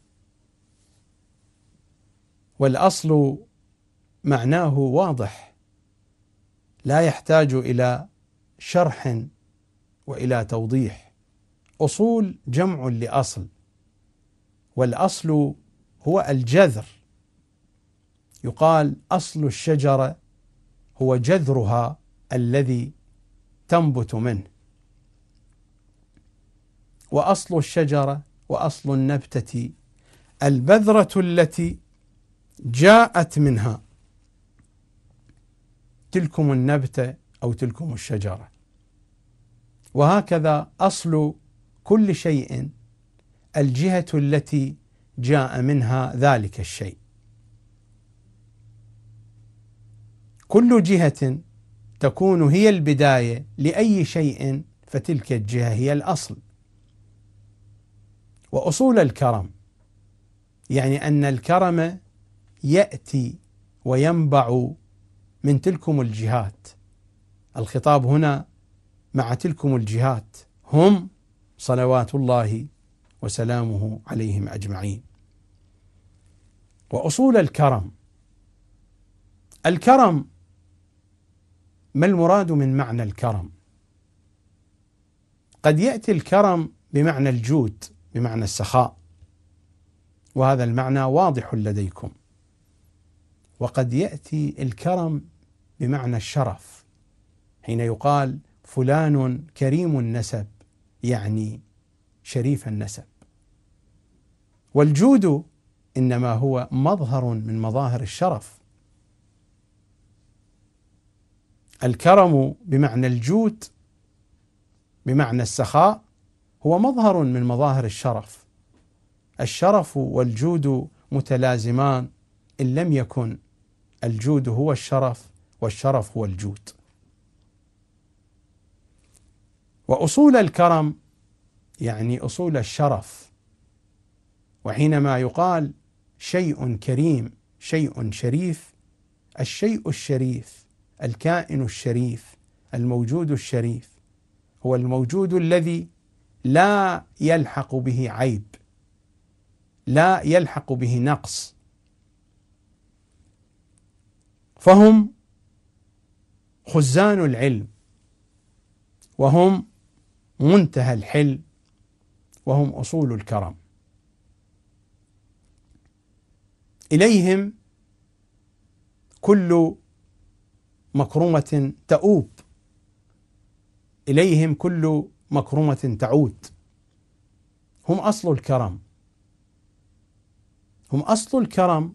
والأصل معناه واضح لا يحتاج إلى شرح وإلى توضيح. أصول جمع لأصل، والأصل هو الجذر. يقال أصل الشجرة هو جذرها الذي تنبت منه، وأصل الشجرة وأصل النبتة البذرة التي جاءت منها تلكم النبتة أو تلكم الشجرة. وهكذا أصل كل شيء الجهة التي جاء منها ذلك الشيء. كل جهة تكون هي البداية لأي شيء، فتلك الجهة هي الأصل. وأصول الكرم يعني أن الكرم يأتي وينبع من تلكم الجهات. الخطاب هنا مع تلكم الجهات، هم صلوات الله وسلامه عليهم أجمعين. وأصول الكرم. الكرم، ما المراد من معنى الكرم؟ قد يأتي الكرم بمعنى الجود، بمعنى السخاء، وهذا المعنى واضح لديكم. وقد يأتي الكرم بمعنى الشرف، حين يقال فلان كريم النسب، يعني شريف النسب. والجود إنما هو مظهر من مظاهر الشرف. الكرم بمعنى الجود بمعنى السخاء هو مظهر من مظاهر الشرف. الشرف والجود متلازمان إن لم يكن الجود هو الشرف والشرف هو الجود. وأصول الكرم يعني أصول الشرف. وحينما يقال شيء كريم، شيء شريف، الشيء الشريف، الكائن الشريف، الموجود الشريف هو الموجود الذي لا يلحق به عيب، لا يلحق به نقص. فهم خزان العلم، وهم منتهى الحلم، وهم أصول الكرم. إليهم كل مكرمة تؤوب، إليهم كل مكرمة تعود. هم أصل الكرم، هم أصل الكرم،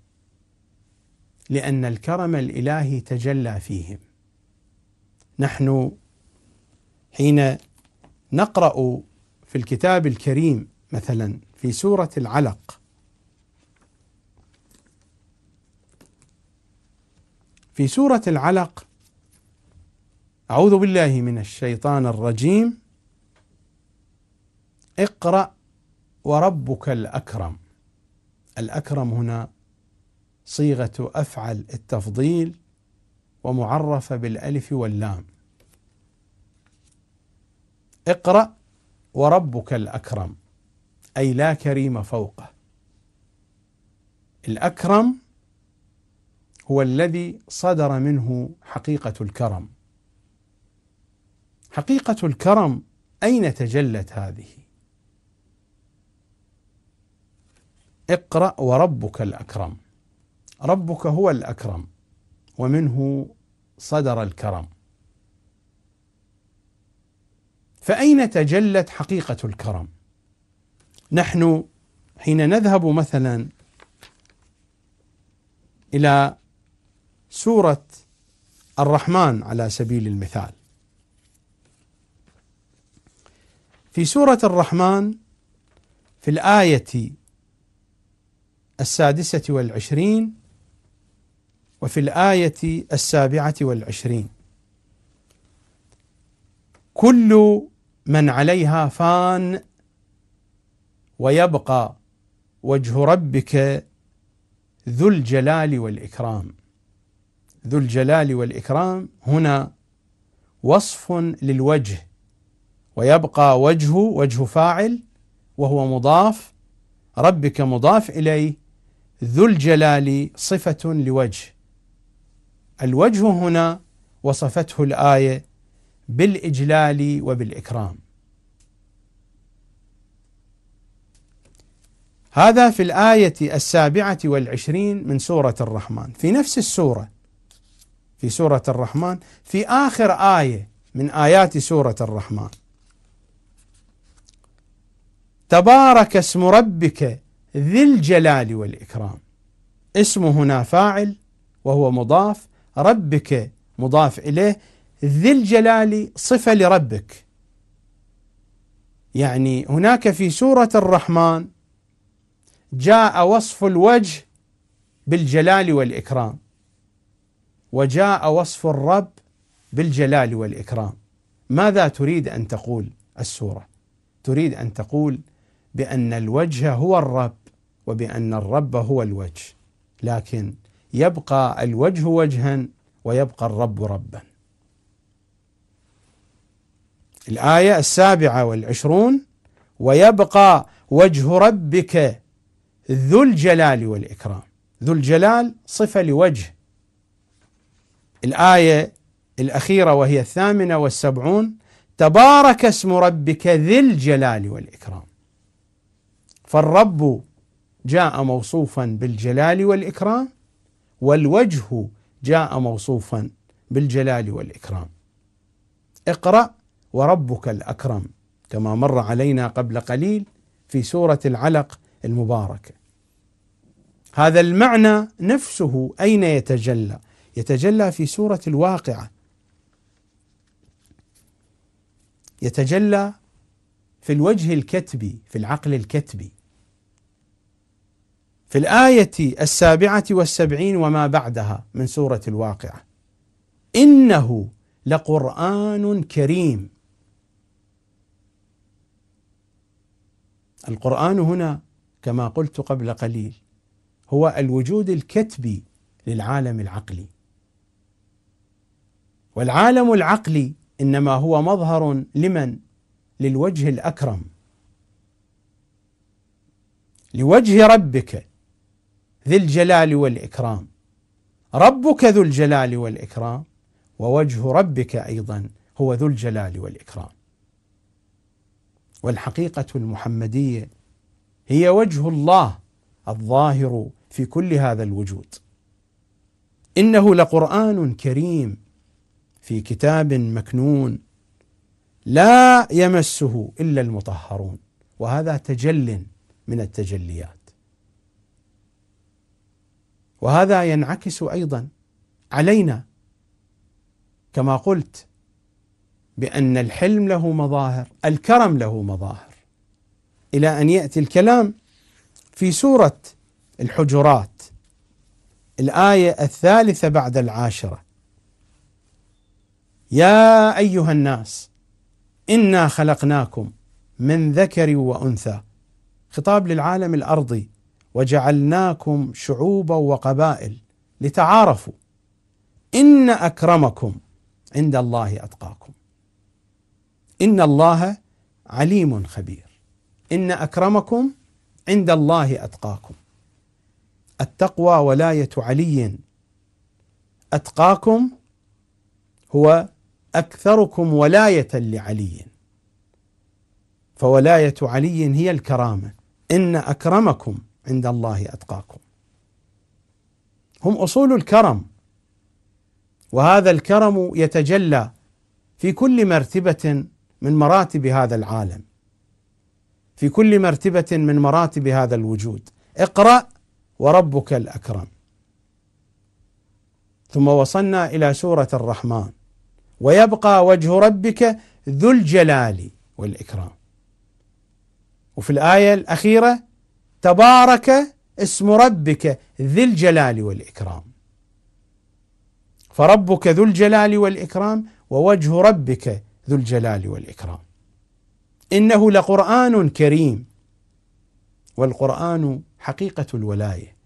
لأن الكرم الإلهي تجلى فيهم. نحن حين نقرأ في الكتاب الكريم مثلا في سورة العلق، في سورة العلق أعوذ بالله من الشيطان الرجيم: اقرأ وربك الأكرم. الأكرم هنا صيغة أفعل التفضيل ومعرفة بالألف واللام. اقرأ وربك الأكرم، أي لا كريم فوقه. الأكرم هو الذي صدر منه حقيقة الكرم. حقيقة الكرم أين تجلت هذه؟ اقرأ وربك الأكرم، ربك هو الأكرم ومنه صدر الكرم. فأين تجلت حقيقة الكرم؟ نحن حين نذهب مثلا إلى سورة الرحمن على سبيل المثال، في سورة الرحمن في الآية 26 وفي الآية 27: كل من عليها فان ويبقى وجه ربك ذو الجلال والإكرام. ذو الجلال والإكرام هنا وصف للوجه، ويبقى وجه فاعل وهو مضاف، ربك مضاف إليه، ذو الجلال صفة لوجه. الوجه هنا وصفته الآية بالإجلال وبالإكرام. هذا في الآية 27 من سورة الرحمن. في نفس السورة، في سورة الرحمن، في آخر آية من آيات سورة الرحمن: تبارك اسم ربك ذي الجلال والإكرام. اسم هنا فاعل وهو مضاف، ربك مضاف إليه، ذي الجلال صفة لربك. يعني هناك في سورة الرحمن جاء وصف الوجه بالجلال والإكرام، وجاء وصف الرب بالجلال والإكرام. ماذا تريد أن تقول السورة؟ تريد أن تقول بأن الوجه هو الرب وبأن الرب هو الوجه، لكن يبقى الوجه وجها ويبقى الرب ربا. الآية 27: ويبقى وجه ربك ذو الجلال والإكرام. ذو الجلال صفة لوجه. الآية الأخيرة وهي 78: تبارك اسم ربك ذي الجلال والإكرام. فالرب جاء موصوفا بالجلال والإكرام، والوجه جاء موصوفا بالجلال والإكرام. اقرأ وربك الأكرم، كما مر علينا قبل قليل في سورة العلق المباركة. هذا المعنى نفسه أين يتجلى؟ يتجلى في سورة الواقعة، يتجلى في الوجه الكتبي، في العقل الكتبي. في الآية 77 وما بعدها من سورة الواقعة: إنه لقرآن كريم. القرآن هنا كما قلت قبل قليل هو الوجود الكتبي للعالم العقلي، والعالم العقلي إنما هو مظهر لمن؟ للوجه الأكرم، لوجه ربك ذي الجلال والإكرام. ربك ذو الجلال والإكرام، ووجه ربك أيضا هو ذو الجلال والإكرام. والحقيقة المحمدية هي وجه الله الظاهر في كل هذا الوجود. إنه لقرآن كريم في كتاب مكنون لا يمسه إلا المطهرون. وهذا تجل من التجليات، وهذا ينعكس أيضا علينا، كما قلت بأن الحلم له مظاهر، الكرم له مظاهر، إلى أن يأتي الكلام في سورة الحجرات الآية 3 يا أيها الناس إنا خلقناكم من ذكر وأنثى. خطاب للعالم الأرضي وجعلناكم شعوبا وقبائل لتعارفوا إن أكرمكم عند الله أتقاكم. إن الله عليم خبير. إن أكرمكم عند الله أتقاكم. التقوى ولاية علي، أتقاكم هو أكثركم ولاية لعلي، فولاية علي هي الكرامة. إن أكرمكم عند الله أتقاكم. هم أصول الكرم، وهذا الكرم يتجلى في كل مرتبة من مراتب هذا العالم، في كل مرتبة من مراتب هذا الوجود. اقرأ وربك الأكرم. ثم وصلنا إلى سورة الرحمن: ويبقى وجه ربك ذو الجلال والإكرام. وفي الآية الأخيرة: تبارك اسم ربك ذي الجلال والإكرام. فربك ذو الجلال والإكرام، ووجه ربك ذو الجلال والإكرام. إنه لقرآن كريم، والقرآن حقيقة الولاية.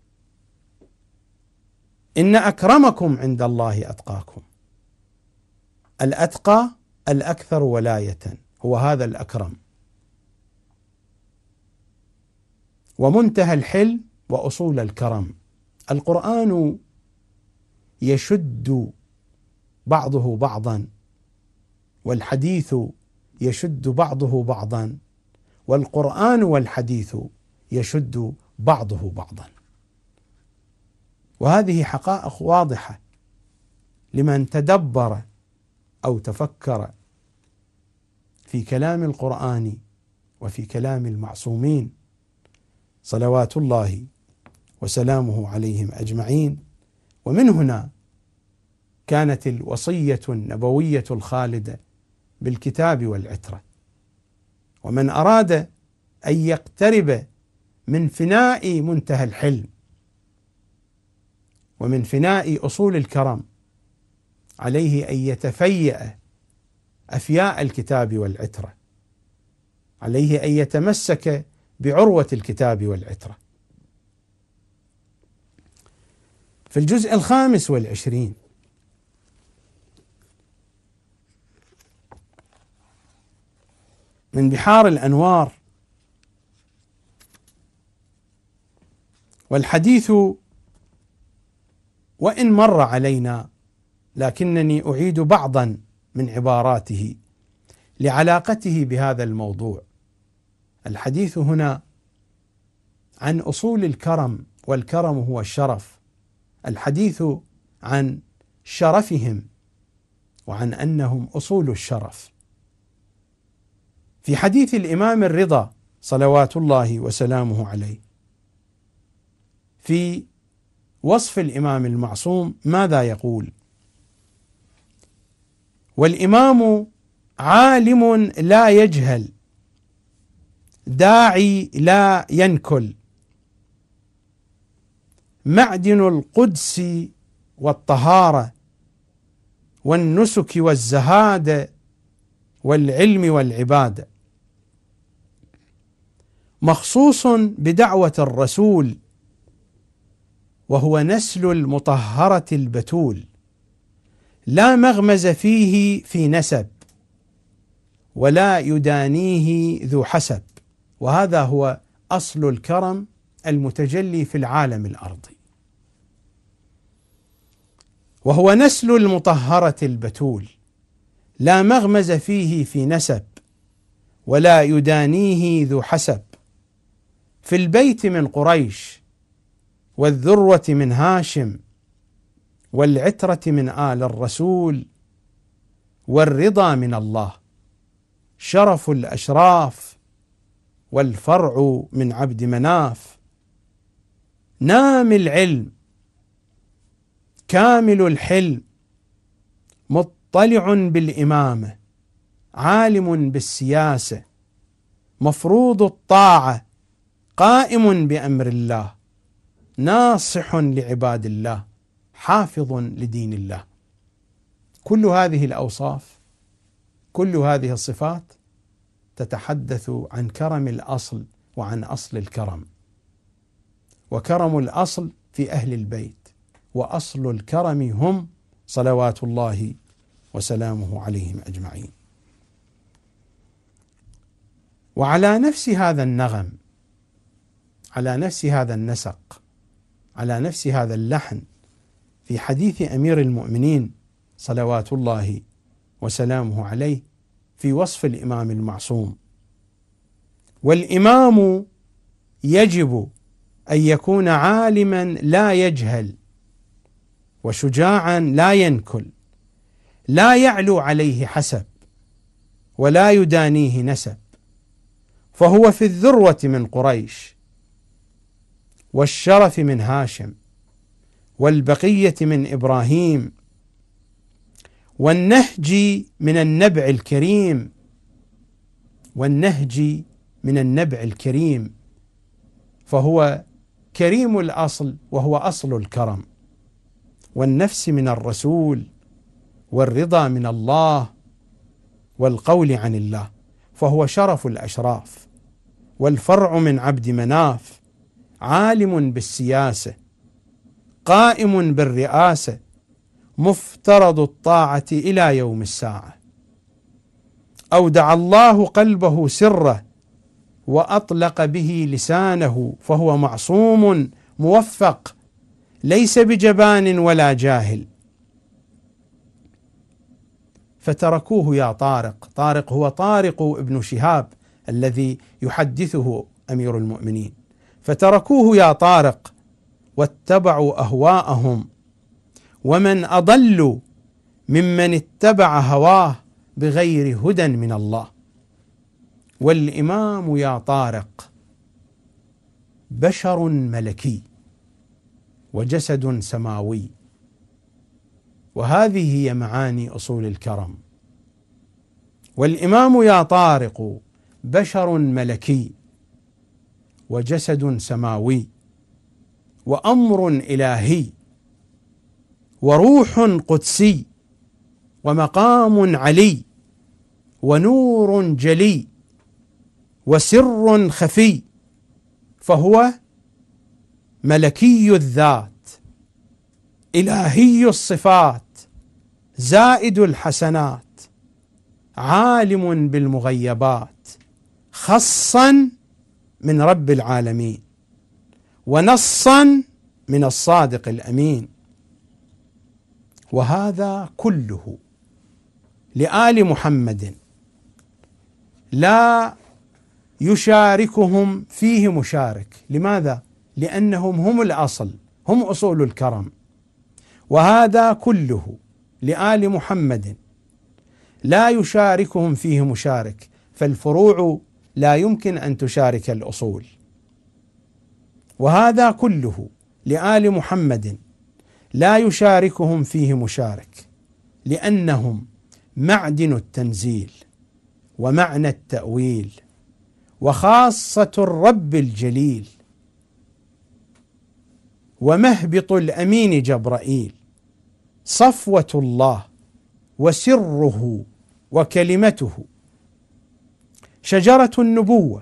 إن أكرمكم عند الله أتقاكم. الأتقى الأكثر ولاية، هو هذا الأكرم. ومنتهى الحلم وأصول الكرم. القرآن يشد بعضه بعضا، والحديث يشد بعضه بعضا، والقرآن والحديث يشد بعضه بعضا. وهذه حقائق واضحة لمن تدبر أو تفكر في كلام القرآن وفي كلام المعصومين صلوات الله وسلامه عليهم أجمعين. ومن هنا كانت الوصية النبوية الخالدة بالكتاب والعترة. ومن أراد أن يقترب من فناء منتهى الحلم ومن فناء أصول الكرم، عليه أن يتفيأ أفياء الكتاب والعترة، عليه أن يتمسك بعروة الكتاب والعترة. في الجزء 25 من بحار الأنوار: والحديث وإن مر علينا لكنني أعيد بعضا من عباراته لعلاقته بهذا الموضوع. الحديث هنا عن أصول الكرم، والكرم هو الشرف. الحديث عن شرفهم وعن أنهم أصول الشرف. في حديث الإمام الرضا صلوات الله وسلامه عليه في وصف الإمام المعصوم ماذا يقول؟ والإمام عالم لا يجهل، داعي لا ينكل، معدن القدس والطهارة والنسك والزهادة والعلم والعبادة، مخصوص بدعوة الرسول، وهو نسل المطهرة البتول، لا مغمز فيه في نسب، ولا يدانيه ذو حسب. وهذا هو أصل الكرم المتجلي في العالم الأرضي. وهو نسل المطهرة البتول، لا مغمز فيه في نسب، ولا يدانيه ذو حسب. في البيت من قريش، والذروة من هاشم، والعترة من آل الرسول، والرضا من الله، شرف الأشراف، والفرع من عبد مناف. نام العلم، كامل الحلم، مطلع بالإمامة، عالم بالسياسة، مفروض الطاعة، قائم بأمر الله، ناصح لعباد الله، حافظ لدين الله. كل هذه الأوصاف، كل هذه الصفات تتحدث عن كرم الأصل وعن أصل الكرم. وكرم الأصل في أهل البيت، وأصل الكرم هم صلوات الله وسلامه عليهم أجمعين. وعلى نفس هذا النغم، على نفس هذا النسق، على نفس هذا اللحن، في حديث أمير المؤمنين صلوات الله وسلامه عليه في وصف الإمام المعصوم: والإمام يجب أن يكون عالما لا يجهل، وشجاعا لا ينكل، لا يعلو عليه حسب ولا يدانيه نسب، فهو في الذروة من قريش، والشرف من هاشم، والبقية من إبراهيم، والنهج من النبع الكريم، والنهج من النبع الكريم، فهو كريم الأصل وهو أصل الكرم، والنفس من الرسول، والرضا من الله، والقول عن الله، فهو شرف الأشراف، والفرع من عبد مناف، عالم بالسياسة، قائم بالرئاسة، مفترض الطاعة إلى يوم الساعة، أودع الله قلبه سره وأطلق به لسانه، فهو معصوم موفق، ليس بجبان ولا جاهل. فتركوه يا طارق. طارق هو طارق ابن شهاب الذي يحدثه أمير المؤمنين. فتركوه يا طارق واتبعوا أهواءهم، ومن أضل ممن اتبع هواه بغير هدى من الله. والإمام يا طارق بشر ملكي وجسد سماوي، وهذه هي معاني أصول الكرم. والإمام يا طارق بشر ملكي وجسد سماوي، وأمر إلهي، وروح قدسي، ومقام علي، ونور جلي، وسر خفي، فهو ملكي الذات، إلهي الصفات، زائد الحسنات، عالم بالمغيبات، خصا من رب العالمين، ونصا من الصادق الأمين. وهذا كله لآل محمد لا يشاركهم فيه مشارك. لماذا؟ لأنهم هم الأصل، هم أصول الكرم. وهذا كله لآل محمد لا يشاركهم فيه مشارك، فالفروع لا يمكن أن تشارك الأصول. وهذا كله لآل محمد لا يشاركهم فيه مشارك، لأنهم معدن التنزيل، ومعنى التأويل، وخاصة الرب الجليل، ومهبط الأمين جبرائيل، صفوة الله وسره وكلمته، شجرة النبوة،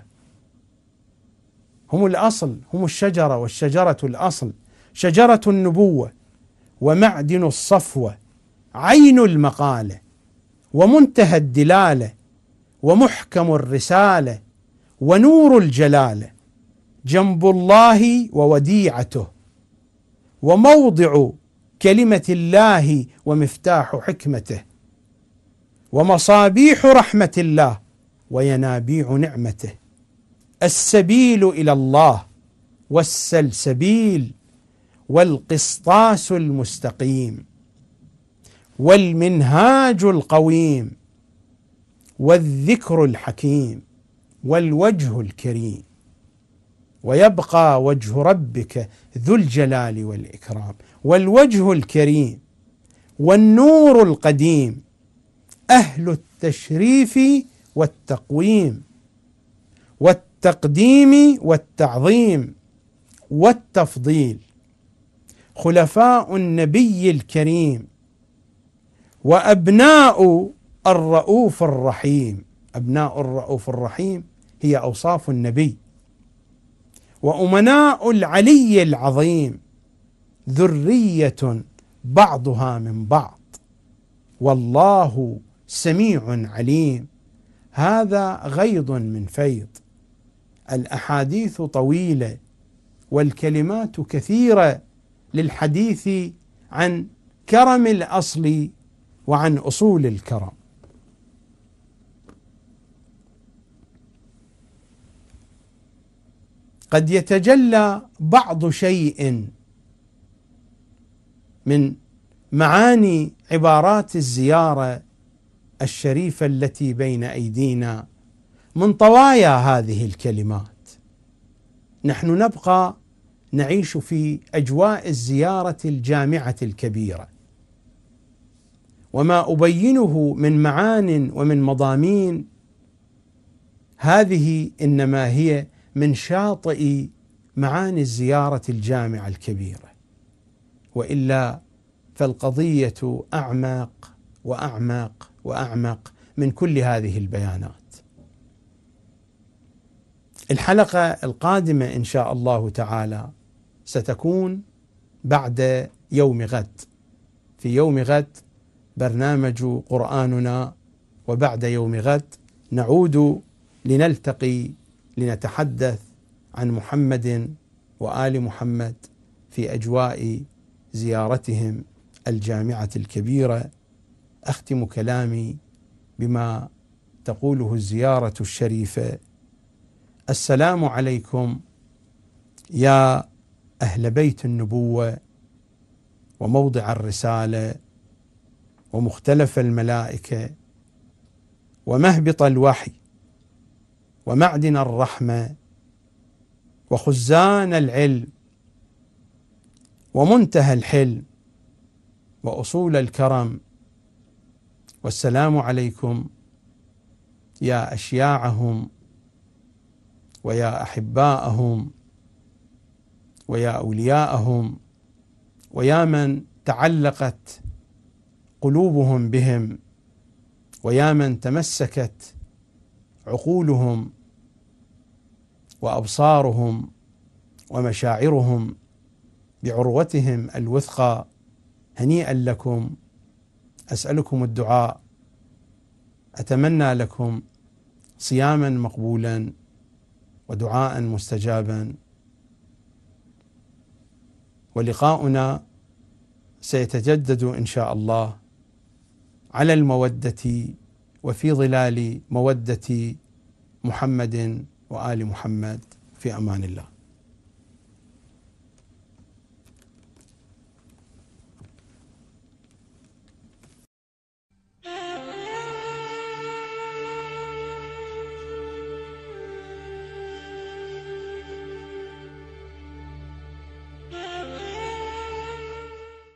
هم الأصل، هم الشجرة، والشجرة الأصل، شجرة النبوة، ومعدن الصفوة، عين المقالة، ومنتهى الدلالة، ومحكم الرسالة، ونور الجلالة، جنب الله ووديعته، وموضع كلمة الله ومفتاح حكمته، ومصابيح رحمة الله وينابيع نعمته، السبيل إلى الله، والسلسبيل، والقسطاس المستقيم، والمنهاج القويم، والذكر الحكيم، والوجه الكريم. ويبقى وجه ربك ذو الجلال والإكرام، والوجه الكريم، والنور القديم، أهل التشريف والتقويم، والتقديم والتعظيم والتفضيل، خلفاء النبي الكريم، وأبناء الرؤوف الرحيم. أبناء الرؤوف الرحيم هي أوصاف النبي، وأمناء العلي العظيم ذرية بعضها من بعض والله سميع عليم. هذا غيض من فيض. الأحاديث طويلة والكلمات كثيرة للحديث عن كرم الأصل وعن أصول الكرم. قد يتجلى بعض شيء من معاني عبارات الزيارة الشريفة التي بين أيدينا من طوايا هذه الكلمات. نحن نبقى نعيش في أجواء الزيارة الجامعة الكبيرة، وما أبينه من معان ومن مضامين هذه إنما هي من شاطئ معاني الزيارة الجامعة الكبيرة، وإلا فالقضية أعمق وأعمق وأعمق من كل هذه البيانات. الحلقة القادمة إن شاء الله تعالى ستكون بعد يوم غد. في يوم غد برنامج قرآننا، وبعد يوم غد نعود لنلتقي لنتحدث عن محمد وآل محمد في أجواء زيارتهم الجامعة الكبيرة. أختم كلامي بما تقوله الزيارة الشريفة: السلام عليكم يا أهل بيت النبوة وموضع الرسالة ومختلف الملائكة ومهبط الوحي ومعدن الرحمة وخزان العلم ومنتهى الحلم وأصول الكرم. والسلام عليكم يا أشياعهم ويا أحباءهم ويا أولياءهم ويا من تعلقت قلوبهم بهم ويا من تمسكت عقولهم وأبصارهم ومشاعرهم بعروتهم الوثقى. هنيئا لكم. أسألكم الدعاء، أتمنى لكم صياما مقبولا ودعاء مستجابا، ولقاؤنا سيتجدد إن شاء الله على المودة وفي ظلال مودة محمد وآل محمد. في أمان الله.